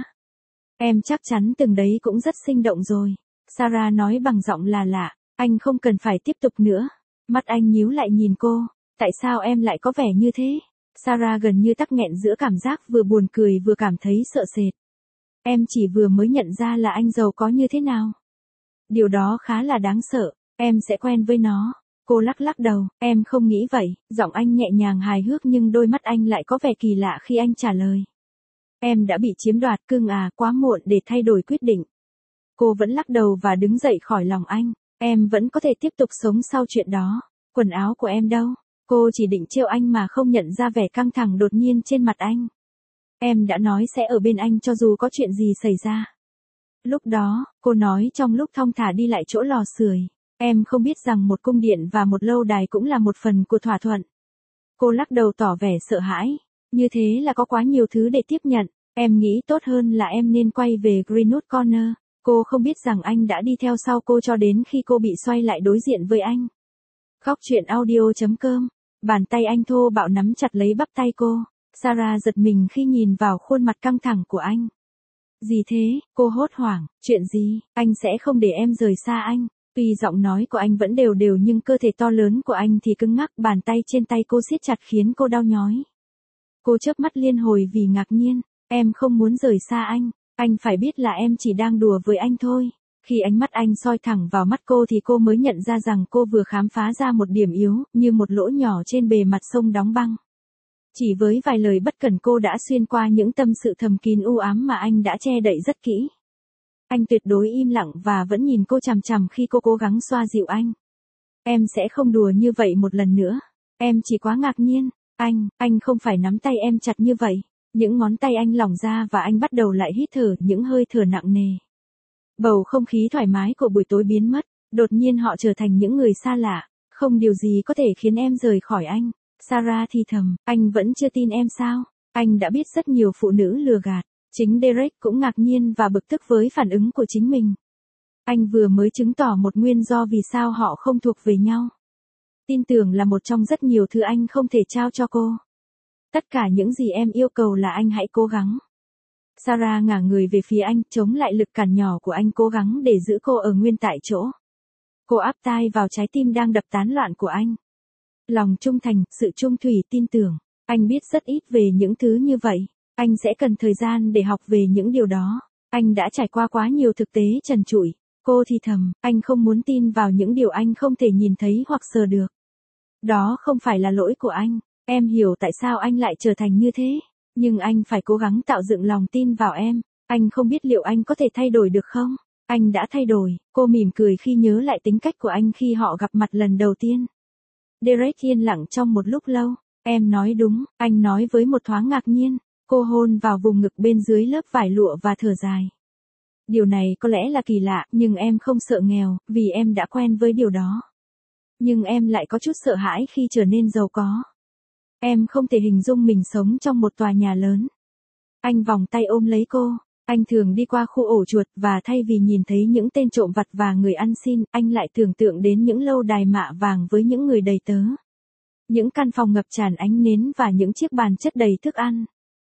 Em chắc chắn từng đấy cũng rất sinh động rồi. Sarah nói bằng giọng là lạ, anh không cần phải tiếp tục nữa. Mắt anh nhíu lại nhìn cô, tại sao em lại có vẻ như thế? Sarah gần như tắc nghẹn giữa cảm giác vừa buồn cười vừa cảm thấy sợ sệt. Em chỉ vừa mới nhận ra là anh giàu có như thế nào. Điều đó khá là đáng sợ, em sẽ quen với nó. Cô lắc lắc đầu, em không nghĩ vậy, giọng anh nhẹ nhàng hài hước nhưng đôi mắt anh lại có vẻ kỳ lạ khi anh trả lời. Em đã bị chiếm đoạt cưng à, quá muộn để thay đổi quyết định. Cô vẫn lắc đầu và đứng dậy khỏi lòng anh. Em vẫn có thể tiếp tục sống sau chuyện đó. Quần áo của em đâu? Cô chỉ định trêu anh mà không nhận ra vẻ căng thẳng đột nhiên trên mặt anh. Em đã nói sẽ ở bên anh cho dù có chuyện gì xảy ra. Lúc đó, cô nói trong lúc thong thả đi lại chỗ lò sưởi. Em không biết rằng một cung điện và một lâu đài cũng là một phần của thỏa thuận. Cô lắc đầu tỏ vẻ sợ hãi. Như thế là có quá nhiều thứ để tiếp nhận. Em nghĩ tốt hơn là em nên quay về Greenwood Corner. Cô không biết rằng anh đã đi theo sau cô cho đến khi cô bị xoay lại đối diện với anh. Khóc chuyện audio.com. Bàn tay anh thô bạo nắm chặt lấy bắp tay cô. Sarah giật mình khi nhìn vào khuôn mặt căng thẳng của anh. Gì thế? Cô hốt hoảng. Chuyện gì? Anh sẽ không để em rời xa anh. Tuy giọng nói của anh vẫn đều đều nhưng cơ thể to lớn của anh thì cứng ngắc, bàn tay trên tay cô siết chặt khiến cô đau nhói. Cô chớp mắt liên hồi vì ngạc nhiên. Em không muốn rời xa anh phải biết là em chỉ đang đùa với anh thôi. Khi ánh mắt anh soi thẳng vào mắt cô thì cô mới nhận ra rằng cô vừa khám phá ra một điểm yếu, như một lỗ nhỏ trên bề mặt sông đóng băng. Chỉ với vài lời bất cẩn cô đã xuyên qua những tâm sự thầm kín u ám mà anh đã che đậy rất kỹ. Anh tuyệt đối im lặng và vẫn nhìn cô chằm chằm khi cô cố gắng xoa dịu anh. Em sẽ không đùa như vậy một lần nữa. Em chỉ quá ngạc nhiên. Anh không phải nắm tay em chặt như vậy. Những ngón tay anh lỏng ra và anh bắt đầu lại hít thở những hơi thở nặng nề. Bầu không khí thoải mái của buổi tối biến mất. Đột nhiên họ trở thành những người xa lạ. Không điều gì có thể khiến em rời khỏi anh. Sarah thì thầm, anh vẫn chưa tin em sao? Anh đã biết rất nhiều phụ nữ lừa gạt. Chính Derek cũng ngạc nhiên và bực tức với phản ứng của chính mình. Anh vừa mới chứng tỏ một nguyên do vì sao họ không thuộc về nhau. Tin tưởng là một trong rất nhiều thứ anh không thể trao cho cô. Tất cả những gì em yêu cầu là anh hãy cố gắng. Sarah ngả người về phía anh, chống lại lực cản nhỏ của anh, cố gắng để giữ cô ở nguyên tại chỗ. Cô áp tai vào trái tim đang đập tán loạn của anh. Lòng trung thành, sự trung thủy, tin tưởng. Anh biết rất ít về những thứ như vậy. Anh sẽ cần thời gian để học về những điều đó. Anh đã trải qua quá nhiều thực tế trần trụi. Cô thì thầm, anh không muốn tin vào những điều anh không thể nhìn thấy hoặc sờ được. Đó không phải là lỗi của anh. Em hiểu tại sao anh lại trở thành như thế. Nhưng anh phải cố gắng tạo dựng lòng tin vào em. Anh không biết liệu anh có thể thay đổi được không? Anh đã thay đổi. Cô mỉm cười khi nhớ lại tính cách của anh khi họ gặp mặt lần đầu tiên. Derek yên lặng trong một lúc lâu. Em nói đúng, anh nói với một thoáng ngạc nhiên. Cô hôn vào vùng ngực bên dưới lớp vải lụa và thở dài. Điều này có lẽ là kỳ lạ, nhưng em không sợ nghèo, vì em đã quen với điều đó. Nhưng em lại có chút sợ hãi khi trở nên giàu có. Em không thể hình dung mình sống trong một tòa nhà lớn. Anh vòng tay ôm lấy cô. Anh thường đi qua khu ổ chuột và thay vì nhìn thấy những tên trộm vặt và người ăn xin, anh lại tưởng tượng đến những lâu đài mạ vàng với những người đầy tớ. Những căn phòng ngập tràn ánh nến và những chiếc bàn chất đầy thức ăn.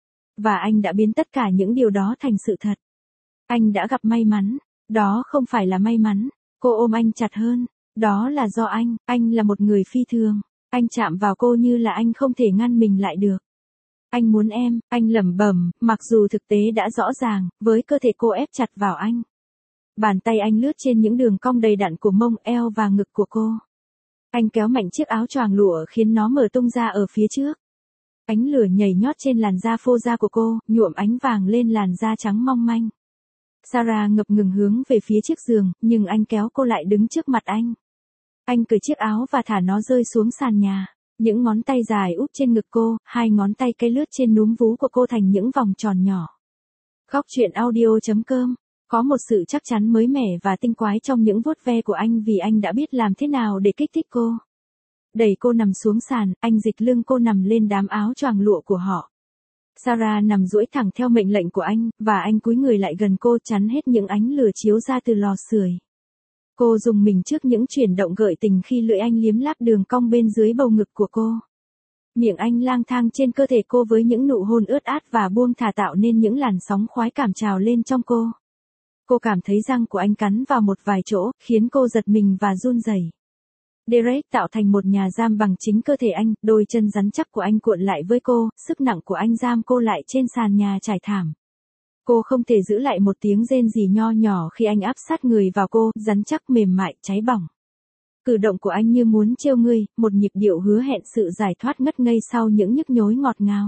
Và anh đã biến tất cả những điều đó thành sự thật. Anh đã gặp may mắn. Đó không phải là may mắn. Cô ôm anh chặt hơn. Đó là do anh là một người phi thường. Anh chạm vào cô như là anh không thể ngăn mình lại được. Anh muốn em, anh lẩm bẩm, mặc dù thực tế đã rõ ràng, với cơ thể cô ép chặt vào anh. Bàn tay anh lướt trên những đường cong đầy đặn của mông, eo và ngực của cô. Anh kéo mạnh chiếc áo choàng lụa khiến nó mở tung ra ở phía trước. Ánh lửa nhảy nhót trên làn da phô da của cô, nhuộm ánh vàng lên làn da trắng mong manh. Sarah ngập ngừng hướng về phía chiếc giường, nhưng anh kéo cô lại đứng trước mặt anh. Anh cởi chiếc áo và thả nó rơi xuống sàn nhà. Những ngón tay dài úp trên ngực cô, hai ngón tay cây lướt trên núm vú của cô thành những vòng tròn nhỏ. Khóc chuyện audio.com. Có một sự chắc chắn mới mẻ và tinh quái trong những vuốt ve của anh vì anh đã biết làm thế nào để kích thích cô. Đẩy cô nằm xuống sàn, anh dịch lưng cô nằm lên đám áo choàng lụa của họ. Sarah nằm duỗi thẳng theo mệnh lệnh của anh, và anh cúi người lại gần cô chắn hết những ánh lửa chiếu ra từ lò sưởi. Cô rùng mình trước những chuyển động gợi tình khi lưỡi anh liếm láp đường cong bên dưới bầu ngực của cô. Miệng anh lang thang trên cơ thể cô với những nụ hôn ướt át và buông thả tạo nên những làn sóng khoái cảm trào lên trong cô. Cô cảm thấy răng của anh cắn vào một vài chỗ, khiến cô giật mình và run rẩy. Derek tạo thành một nhà giam bằng chính cơ thể anh, đôi chân rắn chắc của anh cuộn lại với cô, sức nặng của anh giam cô lại trên sàn nhà trải thảm. Cô không thể giữ lại một tiếng rên rỉ nho nhỏ khi anh áp sát người vào cô, rắn chắc mềm mại, cháy bỏng. Cử động của anh như muốn trêu ngươi, một nhịp điệu hứa hẹn sự giải thoát ngất ngây sau những nhức nhối ngọt ngào.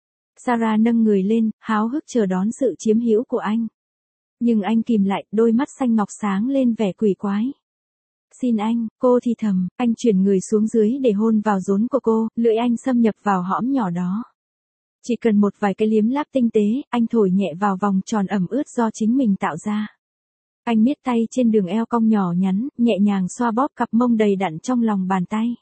Sarah nâng người lên, háo hức chờ đón sự chiếm hữu của anh. Nhưng anh kìm lại, đôi mắt xanh ngọc sáng lên vẻ quỷ quái. Xin anh, cô thì thầm, anh chuyển người xuống dưới để hôn vào rốn của cô, lưỡi anh xâm nhập vào hõm nhỏ đó. Chỉ cần một vài cái liếm láp tinh tế, anh thổi nhẹ vào vòng tròn ẩm ướt do chính mình tạo ra. Anh miết tay trên đường eo cong nhỏ nhắn, nhẹ nhàng xoa bóp cặp mông đầy đặn trong lòng bàn tay.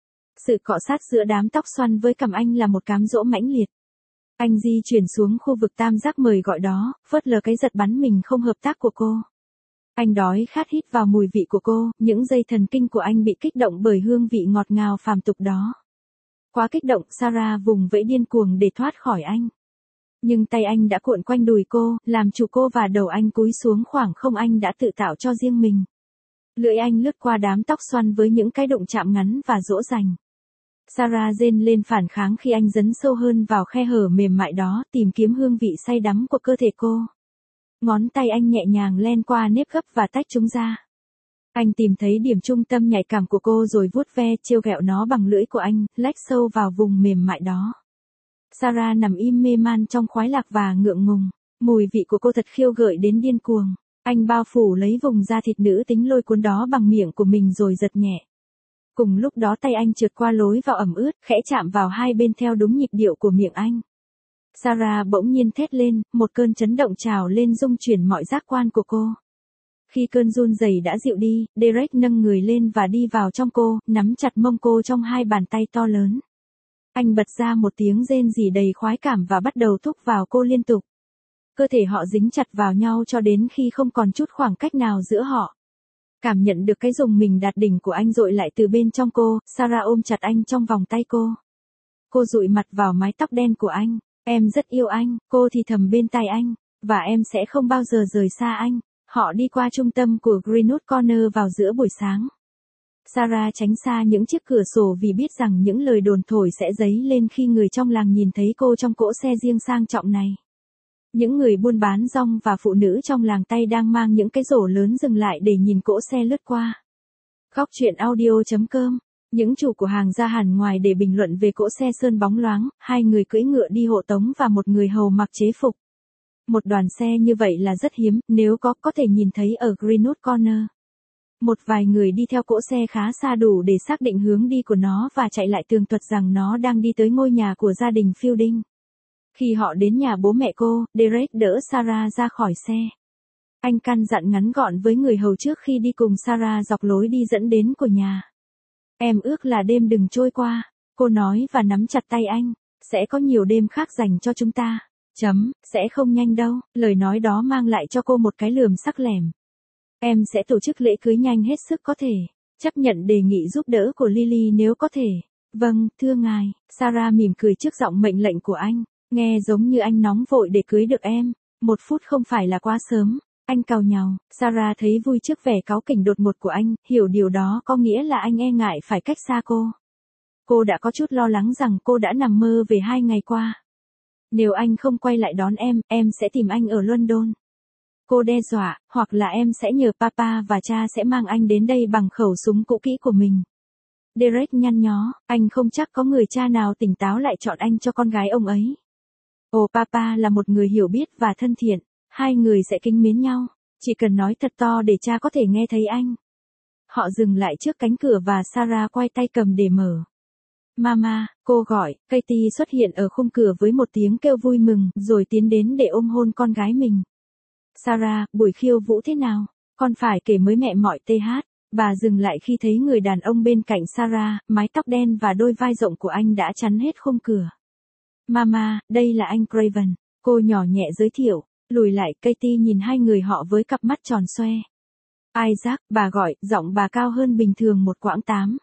Sự cọ sát giữa đám tóc xoăn với cằm anh là một cám dỗ mãnh liệt. Anh di chuyển xuống khu vực tam giác mời gọi đó, phớt lờ cái giật bắn mình không hợp tác của cô. Anh đói khát hít vào mùi vị của cô, những dây thần kinh của anh bị kích động bởi hương vị ngọt ngào phàm tục đó. Quá kích động, Sarah vùng vẫy điên cuồng để thoát khỏi anh. Nhưng tay anh đã cuộn quanh đùi cô, làm chủ cô và đầu anh cúi xuống khoảng không anh đã tự tạo cho riêng mình. Lưỡi anh lướt qua đám tóc xoăn với những cái đụng chạm ngắn và dỗ dành. Sarah rên lên phản kháng khi anh dấn sâu hơn vào khe hở mềm mại đó, tìm kiếm hương vị say đắm của cơ thể cô. Ngón tay anh nhẹ nhàng len qua nếp gấp và tách chúng ra. Anh tìm thấy điểm trung tâm nhạy cảm của cô rồi vuốt ve trêu ghẹo nó bằng lưỡi của anh, lách sâu vào vùng mềm mại đó. Sarah nằm im mê man trong khoái lạc và ngượng ngùng. Mùi vị của cô thật khiêu gợi đến điên cuồng. Anh bao phủ lấy vùng da thịt nữ tính lôi cuốn đó bằng miệng của mình rồi giật nhẹ. Cùng lúc đó tay anh trượt qua lối vào ẩm ướt, khẽ chạm vào hai bên theo đúng nhịp điệu của miệng anh. Sarah bỗng nhiên thét lên, một cơn chấn động trào lên rung chuyển mọi giác quan của cô. Khi cơn run rẩy đã dịu đi, Derek nâng người lên và đi vào trong cô, nắm chặt mông cô trong hai bàn tay to lớn. Anh bật ra một tiếng rên rỉ đầy khoái cảm và bắt đầu thúc vào cô liên tục. Cơ thể họ dính chặt vào nhau cho đến khi không còn chút khoảng cách nào giữa họ. Cảm nhận được cái rùng mình đạt đỉnh của anh dội lại từ bên trong cô, Sarah ôm chặt anh trong vòng tay cô. Cô dụi mặt vào mái tóc đen của anh. Em rất yêu anh, cô thì thầm bên tai anh. Và em sẽ không bao giờ rời xa anh. Họ đi qua trung tâm của Greenwood Corner vào giữa buổi sáng. Sarah tránh xa những chiếc cửa sổ vì biết rằng những lời đồn thổi sẽ dấy lên khi người trong làng nhìn thấy cô trong cỗ xe riêng sang trọng này. Những người buôn bán rong và phụ nữ trong làng Tây đang mang những cái rổ lớn dừng lại để nhìn cỗ xe lướt qua. Góc truyện audio.com. Những chủ của hàng ra hẳn ngoài để bình luận về cỗ xe sơn bóng loáng, hai người cưỡi ngựa đi hộ tống và một người hầu mặc chế phục. Một đoàn xe như vậy là rất hiếm, nếu có thể nhìn thấy ở Greenwood Corner. Một vài người đi theo cỗ xe khá xa đủ để xác định hướng đi của nó và chạy lại tường thuật rằng nó đang đi tới ngôi nhà của gia đình Fielding. Khi họ đến nhà bố mẹ cô, Derek đỡ Sarah ra khỏi xe. Anh căn dặn ngắn gọn với người hầu trước khi đi cùng Sarah dọc lối đi dẫn đến của nhà. Em ước là đêm đừng trôi qua, cô nói và nắm chặt tay anh. Sẽ có nhiều đêm khác dành cho chúng ta. Sẽ không nhanh đâu. Lời nói đó mang lại cho cô một cái lườm sắc lẻm. Em sẽ tổ chức lễ cưới nhanh hết sức có thể. Chấp nhận đề nghị giúp đỡ của Lily nếu có thể. Vâng, thưa ngài. Sarah mỉm cười trước giọng mệnh lệnh của anh. Nghe giống như anh nóng vội để cưới được em. 1 phút không phải là quá sớm. Anh càu nhàu. Sarah thấy vui trước vẻ cáu kỉnh đột ngột của anh, hiểu điều đó có nghĩa là anh e ngại phải cách xa cô. Cô đã có chút lo lắng rằng cô đã nằm mơ về 2 ngày qua. Nếu anh không quay lại đón em sẽ tìm anh ở London. Cô đe dọa, hoặc là em sẽ nhờ papa và cha sẽ mang anh đến đây bằng khẩu súng cũ kỹ của mình. Derek nhăn nhó, anh không chắc có người cha nào tỉnh táo lại chọn anh cho con gái ông ấy. Ồ, papa là một người hiểu biết và thân thiện, hai người sẽ kính mến nhau, chỉ cần nói thật to để cha có thể nghe thấy anh. Họ dừng lại trước cánh cửa và Sarah quay tay cầm để mở. Mama, cô gọi, Katie xuất hiện ở khung cửa với một tiếng kêu vui mừng, rồi tiến đến để ôm hôn con gái mình. Sarah, buổi khiêu vũ thế nào? Con phải kể với mẹ mọi TH. Bà dừng lại khi thấy người đàn ông bên cạnh Sarah, mái tóc đen và đôi vai rộng của anh đã chắn hết khung cửa. Mama, đây là anh Craven. Cô nhỏ nhẹ giới thiệu, lùi lại, Katie nhìn hai người họ với cặp mắt tròn xoe. Isaac, bà gọi, giọng bà cao hơn bình thường một quãng 8.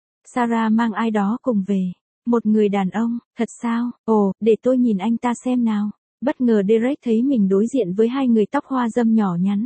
Sarah mang ai đó cùng về. Một người đàn ông, thật sao? Ồ, để tôi nhìn anh ta xem nào. Bất ngờ Derek thấy mình đối diện với hai người tóc hoa râm nhỏ nhắn.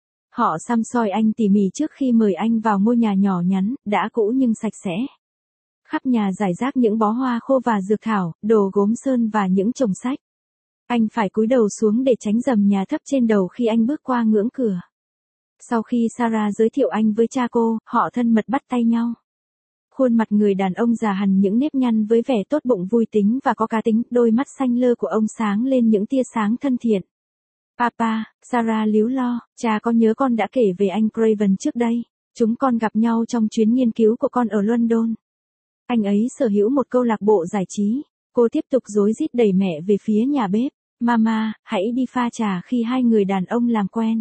Họ săm soi anh tỉ mỉ trước khi mời anh vào ngôi nhà nhỏ nhắn, đã cũ nhưng sạch sẽ. Khắp nhà rải rác những bó hoa khô và dược thảo, đồ gốm sơn và những chồng sách. Anh phải cúi đầu xuống để tránh rầm nhà thấp trên đầu khi anh bước qua ngưỡng cửa. Sau khi Sarah giới thiệu anh với cha cô, họ thân mật bắt tay nhau. Khuôn mặt người đàn ông già hằn những nếp nhăn với vẻ tốt bụng vui tính và có cá tính, đôi mắt xanh lơ của ông sáng lên những tia sáng thân thiện. Papa, Sarah líu lo, cha có nhớ con đã kể về anh Craven trước đây. Chúng con gặp nhau trong chuyến nghiên cứu của con ở London. Anh ấy sở hữu một câu lạc bộ giải trí. Cô tiếp tục rối rít đẩy mẹ về phía nhà bếp. Mama, hãy đi pha trà khi hai người đàn ông làm quen.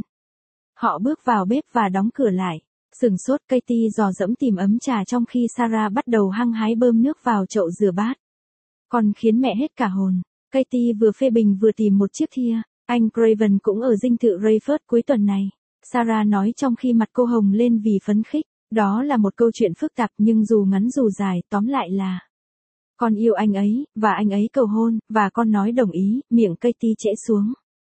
Họ bước vào bếp và đóng cửa lại. Sửng sốt, Katie dò dẫm tìm ấm trà trong khi Sarah bắt đầu hăng hái bơm nước vào chậu rửa bát. Còn khiến mẹ hết cả hồn. Katie vừa phê bình vừa tìm một chiếc thìa. Anh Craven cũng ở dinh thự Rayford cuối tuần này. Sarah nói trong khi mặt cô hồng lên vì phấn khích. Đó là một câu chuyện phức tạp nhưng dù ngắn dù dài, tóm lại là con yêu anh ấy, và anh ấy cầu hôn, và con nói đồng ý, miệng Katie trễ xuống.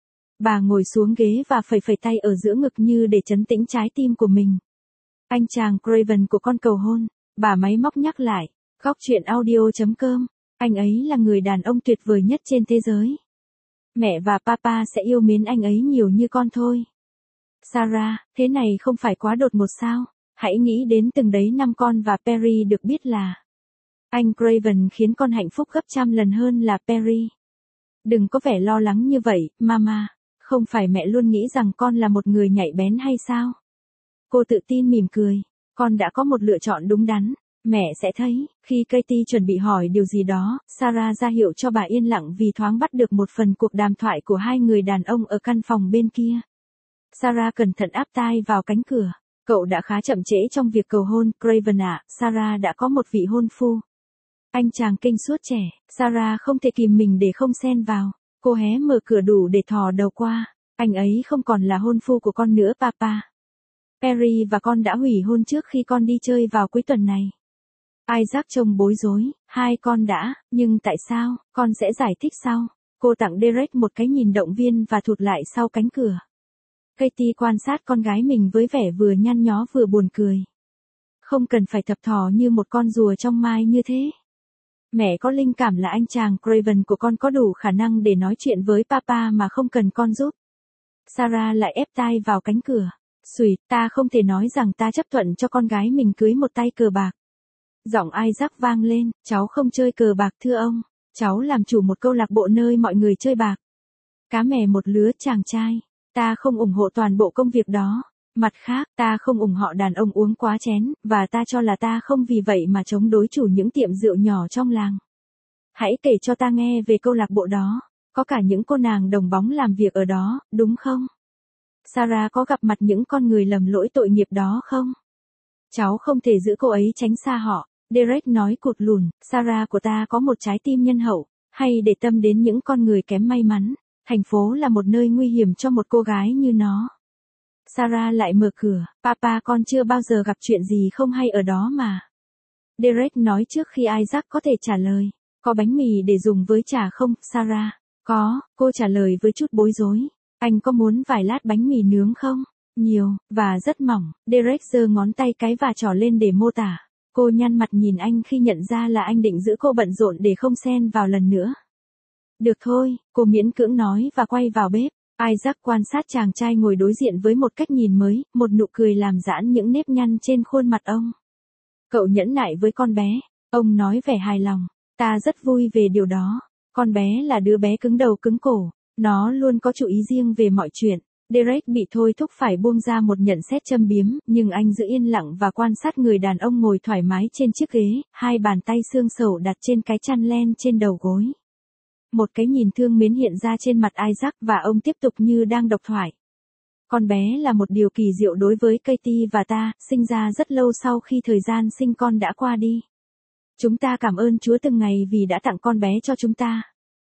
Bà ngồi xuống ghế và phẩy phẩy tay ở giữa ngực như để trấn tĩnh trái tim của mình. Anh chàng Craven của con cầu hôn, bà máy móc nhắc lại. Góc truyện audio.com, anh ấy là người đàn ông tuyệt vời nhất trên thế giới. Mẹ và papa sẽ yêu mến anh ấy nhiều như con thôi. Sarah, thế này không phải quá đột ngột sao? Hãy nghĩ đến từng đấy năm con và Perry được biết là anh Craven khiến con hạnh phúc gấp trăm lần hơn là Perry. Đừng có vẻ lo lắng như vậy, mama. Không phải mẹ luôn nghĩ rằng con là một người nhạy bén hay sao? Cô tự tin mỉm cười. Con đã có một lựa chọn đúng đắn. Mẹ sẽ thấy. Khi Katie chuẩn bị hỏi điều gì đó, Sarah ra hiệu cho bà yên lặng vì thoáng bắt được một phần cuộc đàm thoại của hai người đàn ông ở căn phòng bên kia. Sarah cẩn thận áp tai vào cánh cửa. Cậu đã khá chậm trễ trong việc cầu hôn, Craven ạ. Sarah đã có một vị hôn phu. Anh chàng kinh suốt trẻ, Sarah không thể kìm mình để không xen vào. Cô hé mở cửa đủ để thò đầu qua. Anh ấy không còn là hôn phu của con nữa papa. Perry và con đã hủy hôn trước khi con đi chơi vào cuối tuần này. Isaac trông bối rối, hai con đã, nhưng tại sao, con sẽ giải thích sau. Cô tặng Derek một cái nhìn động viên và thụt lại sau cánh cửa. Katie quan sát con gái mình với vẻ vừa nhăn nhó vừa buồn cười. Không cần phải thập thò như một con rùa trong mai như thế. Mẹ có linh cảm là anh chàng Craven của con có đủ khả năng để nói chuyện với papa mà không cần con giúp. Sarah lại ép tai vào cánh cửa. Xùi, ta không thể nói rằng ta chấp thuận cho con gái mình cưới một tay cờ bạc. Giọng Isaac vang lên, cháu không chơi cờ bạc thưa ông. Cháu làm chủ một câu lạc bộ nơi mọi người chơi bạc. Cá mè một lứa chàng trai. Ta không ủng hộ toàn bộ công việc đó. Mặt khác, ta không ủng hộ đàn ông uống quá chén, và ta cho là ta không vì vậy mà chống đối chủ những tiệm rượu nhỏ trong làng. Hãy kể cho ta nghe về câu lạc bộ đó. Có cả những cô nàng đồng bóng làm việc ở đó, đúng không? Sarah có gặp mặt những con người lầm lỗi tội nghiệp đó không? Cháu không thể giữ cô ấy tránh xa họ. Derek nói cụt lùn, Sarah của ta có một trái tim nhân hậu, hay để tâm đến những con người kém may mắn. Thành phố là một nơi nguy hiểm cho một cô gái như nó. Sarah lại mở cửa, papa con chưa bao giờ gặp chuyện gì không hay ở đó mà. Derek nói trước khi Isaac có thể trả lời. Có bánh mì để dùng với trà không, Sarah? Có, cô trả lời với chút bối rối. Anh có muốn vài lát bánh mì nướng không? Nhiều, và rất mỏng. Derek giơ ngón tay cái và trỏ lên để mô tả. Cô nhăn mặt nhìn anh khi nhận ra là anh định giữ cô bận rộn để không xen vào lần nữa. Được thôi, cô miễn cưỡng nói và quay vào bếp. Isaac quan sát chàng trai ngồi đối diện với một cách nhìn mới, một nụ cười làm giãn những nếp nhăn trên khuôn mặt ông. Cậu nhẫn nại với con bé, ông nói vẻ hài lòng. Ta rất vui về điều đó. Con bé là đứa bé cứng đầu cứng cổ. Nó luôn có chủ ý riêng về mọi chuyện. Derek bị thôi thúc phải buông ra một nhận xét châm biếm, nhưng anh giữ yên lặng và quan sát người đàn ông ngồi thoải mái trên chiếc ghế, hai bàn tay xương sẩu đặt trên cái chăn len trên đầu gối. Một cái nhìn thương mến hiện ra trên mặt Isaac và ông tiếp tục như đang độc thoại. Con bé là một điều kỳ diệu đối với Katie và ta, sinh ra rất lâu sau khi thời gian sinh con đã qua đi. Chúng ta cảm ơn Chúa từng ngày vì đã tặng con bé cho chúng ta.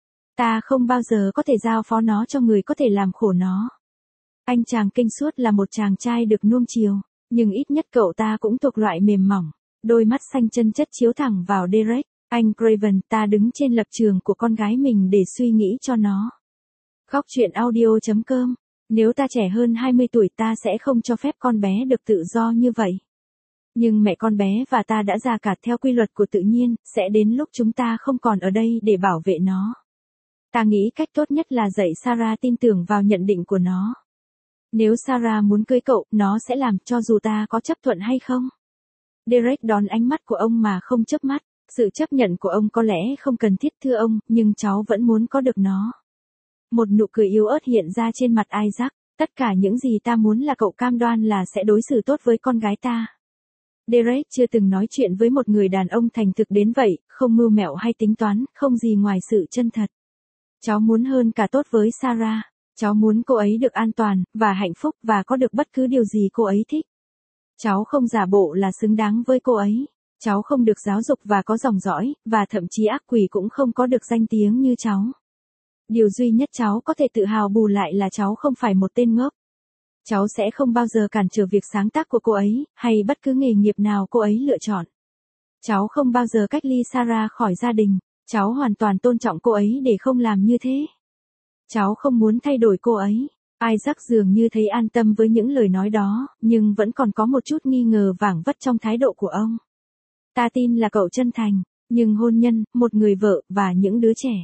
Ta không bao giờ có thể giao phó nó cho người có thể làm khổ nó. Anh chàng kinh suốt là một chàng trai được nuông chiều, nhưng ít nhất cậu ta cũng thuộc loại mềm mỏng. Đôi mắt xanh chân chất chiếu thẳng vào Derek. Anh Craven, ta đứng trên lập trường của con gái mình để suy nghĩ cho nó. Góc truyện audio.com. Nếu ta trẻ hơn 20 tuổi ta sẽ không cho phép con bé được tự do như vậy. Nhưng mẹ con bé và ta đã già cả theo quy luật của tự nhiên, sẽ đến lúc chúng ta không còn ở đây để bảo vệ nó. Ta nghĩ cách tốt nhất là dạy Sarah tin tưởng vào nhận định của nó. Nếu Sarah muốn cưới cậu, nó sẽ làm cho dù ta có chấp thuận hay không. Derek đón ánh mắt của ông mà không chớp mắt. Sự chấp nhận của ông có lẽ không cần thiết thưa ông, nhưng cháu vẫn muốn có được nó. Một nụ cười yếu ớt hiện ra trên mặt Isaac. Tất cả những gì ta muốn là cậu cam đoan là sẽ đối xử tốt với con gái ta. Derek chưa từng nói chuyện với một người đàn ông thành thực đến vậy, không mưu mẹo hay tính toán, không gì ngoài sự chân thật. Cháu muốn hơn cả tốt với Sarah. Cháu muốn cô ấy được an toàn, và hạnh phúc và có được bất cứ điều gì cô ấy thích. Cháu không giả bộ là xứng đáng với cô ấy. Cháu không được giáo dục và có dòng dõi, và thậm chí ác quỷ cũng không có được danh tiếng như cháu. Điều duy nhất cháu có thể tự hào bù lại là cháu không phải một tên ngốc. Cháu sẽ không bao giờ cản trở việc sáng tác của cô ấy, hay bất cứ nghề nghiệp nào cô ấy lựa chọn. Cháu không bao giờ cách ly Sarah khỏi gia đình. Cháu hoàn toàn tôn trọng cô ấy để không làm như thế. Cháu không muốn thay đổi cô ấy. Isaac dường như thấy an tâm với những lời nói đó, nhưng vẫn còn có một chút nghi ngờ vảng vất trong thái độ của ông. Ta tin là cậu chân thành, nhưng hôn nhân, một người vợ, và những đứa trẻ.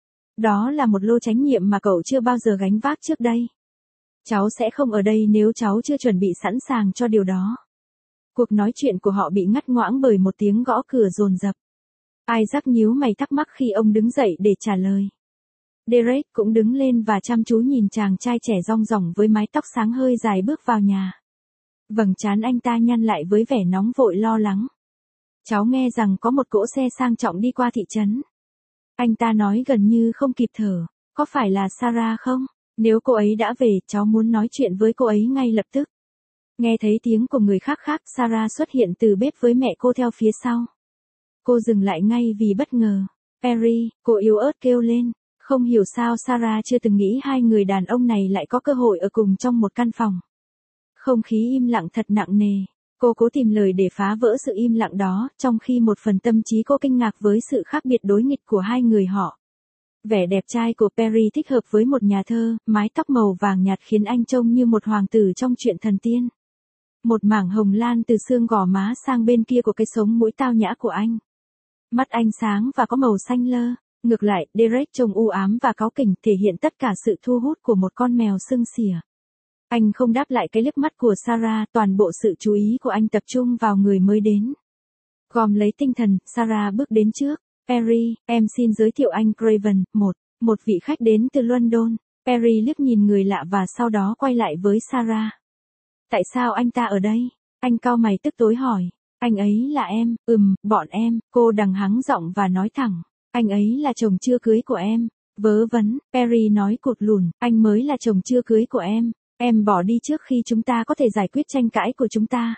Đó là một lô trách nhiệm mà cậu chưa bao giờ gánh vác trước đây. Cháu sẽ không ở đây nếu cháu chưa chuẩn bị sẵn sàng cho điều đó. Cuộc nói chuyện của họ bị ngắt ngoãng bởi một tiếng gõ cửa dồn dập. Isaac nhíu mày thắc mắc khi ông đứng dậy để trả lời. Derek cũng đứng lên và chăm chú nhìn chàng trai trẻ rong ròng với mái tóc sáng hơi dài bước vào nhà. Vầng trán anh ta nhăn lại với vẻ nóng vội lo lắng. Cháu nghe rằng có một cỗ xe sang trọng đi qua thị trấn. Anh ta nói gần như không kịp thở. Có phải là Sarah không? Nếu cô ấy đã về, cháu muốn nói chuyện với cô ấy ngay lập tức. Nghe thấy tiếng của người khác khác, Sarah xuất hiện từ bếp với mẹ cô theo phía sau. Cô dừng lại ngay vì bất ngờ. Perry, cô yếu ớt kêu lên. Không hiểu sao Sarah chưa từng nghĩ hai người đàn ông này lại có cơ hội ở cùng trong một căn phòng. Không khí im lặng thật nặng nề. Cô cố tìm lời để phá vỡ sự im lặng đó, trong khi một phần tâm trí cô kinh ngạc với sự khác biệt đối nghịch của hai người họ. Vẻ đẹp trai của Perry thích hợp với một nhà thơ, mái tóc màu vàng nhạt khiến anh trông như một hoàng tử trong truyện thần tiên. Một mảng hồng lan từ xương gò má sang bên kia của cái sống mũi tao nhã của anh. Mắt anh sáng và có màu xanh lơ. Ngược lại, Derek trông u ám và cáu kỉnh, thể hiện tất cả sự thu hút của một con mèo sưng xỉa. Anh không đáp lại cái liếc mắt của Sarah, toàn bộ sự chú ý của anh tập trung vào người mới đến. Gom lấy tinh thần, Sarah bước đến trước. Perry, em xin giới thiệu anh Craven, một vị khách đến từ London. Perry liếc nhìn người lạ và sau đó quay lại với Sarah. Tại sao anh ta ở đây? Anh cau mày tức tối hỏi. Anh ấy là em, bọn em, cô đằng hắng giọng và nói thẳng. Anh ấy là chồng chưa cưới của em. Vớ vẩn, Perry nói cụt lùn, anh mới là chồng chưa cưới của em. Em bỏ đi trước khi chúng ta có thể giải quyết tranh cãi của chúng ta.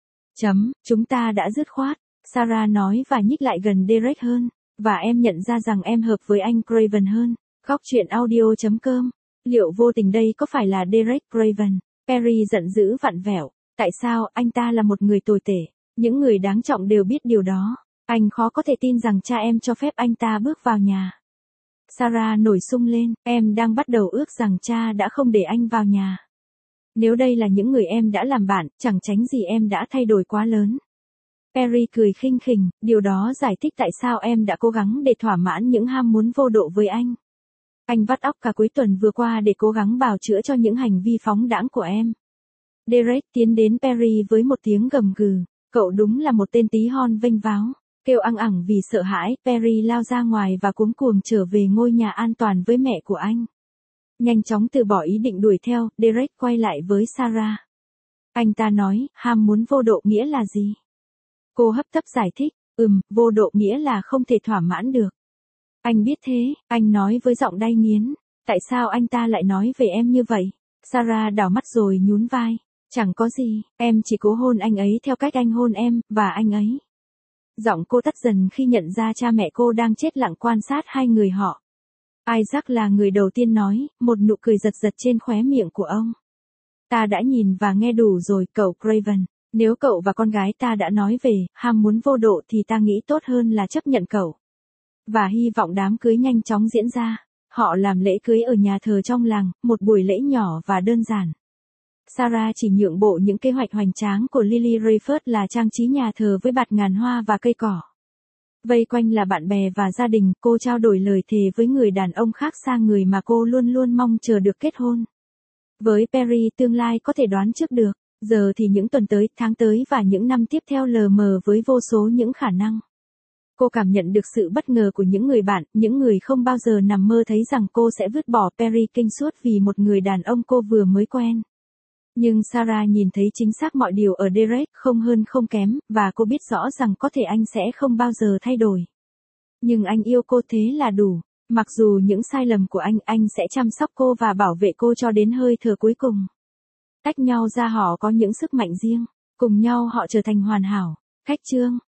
Chúng ta đã dứt khoát. Sarah nói và nhích lại gần Derek hơn. Và em nhận ra rằng em hợp với anh Craven hơn. Góc truyện audio.com. Liệu vô tình đây có phải là Derek Craven? Perry giận dữ vặn vẹo. Tại sao anh ta là một người tồi tệ? Những người đáng trọng đều biết điều đó. Anh khó có thể tin rằng cha em cho phép anh ta bước vào nhà. Sarah nổi sung lên, em đang bắt đầu ước rằng cha đã không để anh vào nhà. Nếu đây là những người em đã làm bạn, chẳng tránh gì em đã thay đổi quá lớn. Perry cười khinh khỉnh, điều đó giải thích tại sao em đã cố gắng để thỏa mãn những ham muốn vô độ với anh. Anh vắt óc cả cuối tuần vừa qua để cố gắng bào chữa cho những hành vi phóng đãng của em. Derek tiến đến Perry với một tiếng gầm gừ, cậu đúng là một tên tí hon vênh váo. Kêu ăng ẳng vì sợ hãi, Perry lao ra ngoài và cuống cuồng trở về ngôi nhà an toàn với mẹ của anh. Nhanh chóng từ bỏ ý định đuổi theo, Derek quay lại với Sarah. Anh ta nói, ham muốn vô độ nghĩa là gì? Cô hấp tấp giải thích, vô độ nghĩa là không thể thỏa mãn được. Anh biết thế, anh nói với giọng đay nghiến. Tại sao anh ta lại nói về em như vậy? Sarah đảo mắt rồi nhún vai. Chẳng có gì, em chỉ cố hôn anh ấy theo cách anh hôn em, và anh ấy. Giọng cô tắt dần khi nhận ra cha mẹ cô đang chết lặng quan sát hai người họ. Isaac là người đầu tiên nói, một nụ cười giật giật trên khóe miệng của ông. Ta đã nhìn và nghe đủ rồi, cậu Craven. Nếu cậu và con gái ta đã nói về ham muốn vô độ thì ta nghĩ tốt hơn là chấp nhận cậu. Và hy vọng đám cưới nhanh chóng diễn ra. Họ làm lễ cưới ở nhà thờ trong làng, một buổi lễ nhỏ và đơn giản. Sarah chỉ nhượng bộ những kế hoạch hoành tráng của Lily Rayford là trang trí nhà thờ với bạt ngàn hoa và cây cỏ. Vây quanh là bạn bè và gia đình, cô trao đổi lời thề với người đàn ông khác xa người mà cô luôn luôn mong chờ được kết hôn. Với Perry tương lai có thể đoán trước được, giờ thì những tuần tới, tháng tới và những năm tiếp theo lờ mờ với vô số những khả năng. Cô cảm nhận được sự bất ngờ của những người bạn, những người không bao giờ nằm mơ thấy rằng cô sẽ vứt bỏ Perry kinh suốt vì một người đàn ông cô vừa mới quen. Nhưng Sarah nhìn thấy chính xác mọi điều ở Derek, không hơn không kém, và cô biết rõ rằng có thể anh sẽ không bao giờ thay đổi. Nhưng anh yêu cô thế là đủ. Mặc dù những sai lầm của anh sẽ chăm sóc cô và bảo vệ cô cho đến hơi thở cuối cùng. Tách nhau ra họ có những sức mạnh riêng, cùng nhau họ trở thành hoàn hảo. Khách chương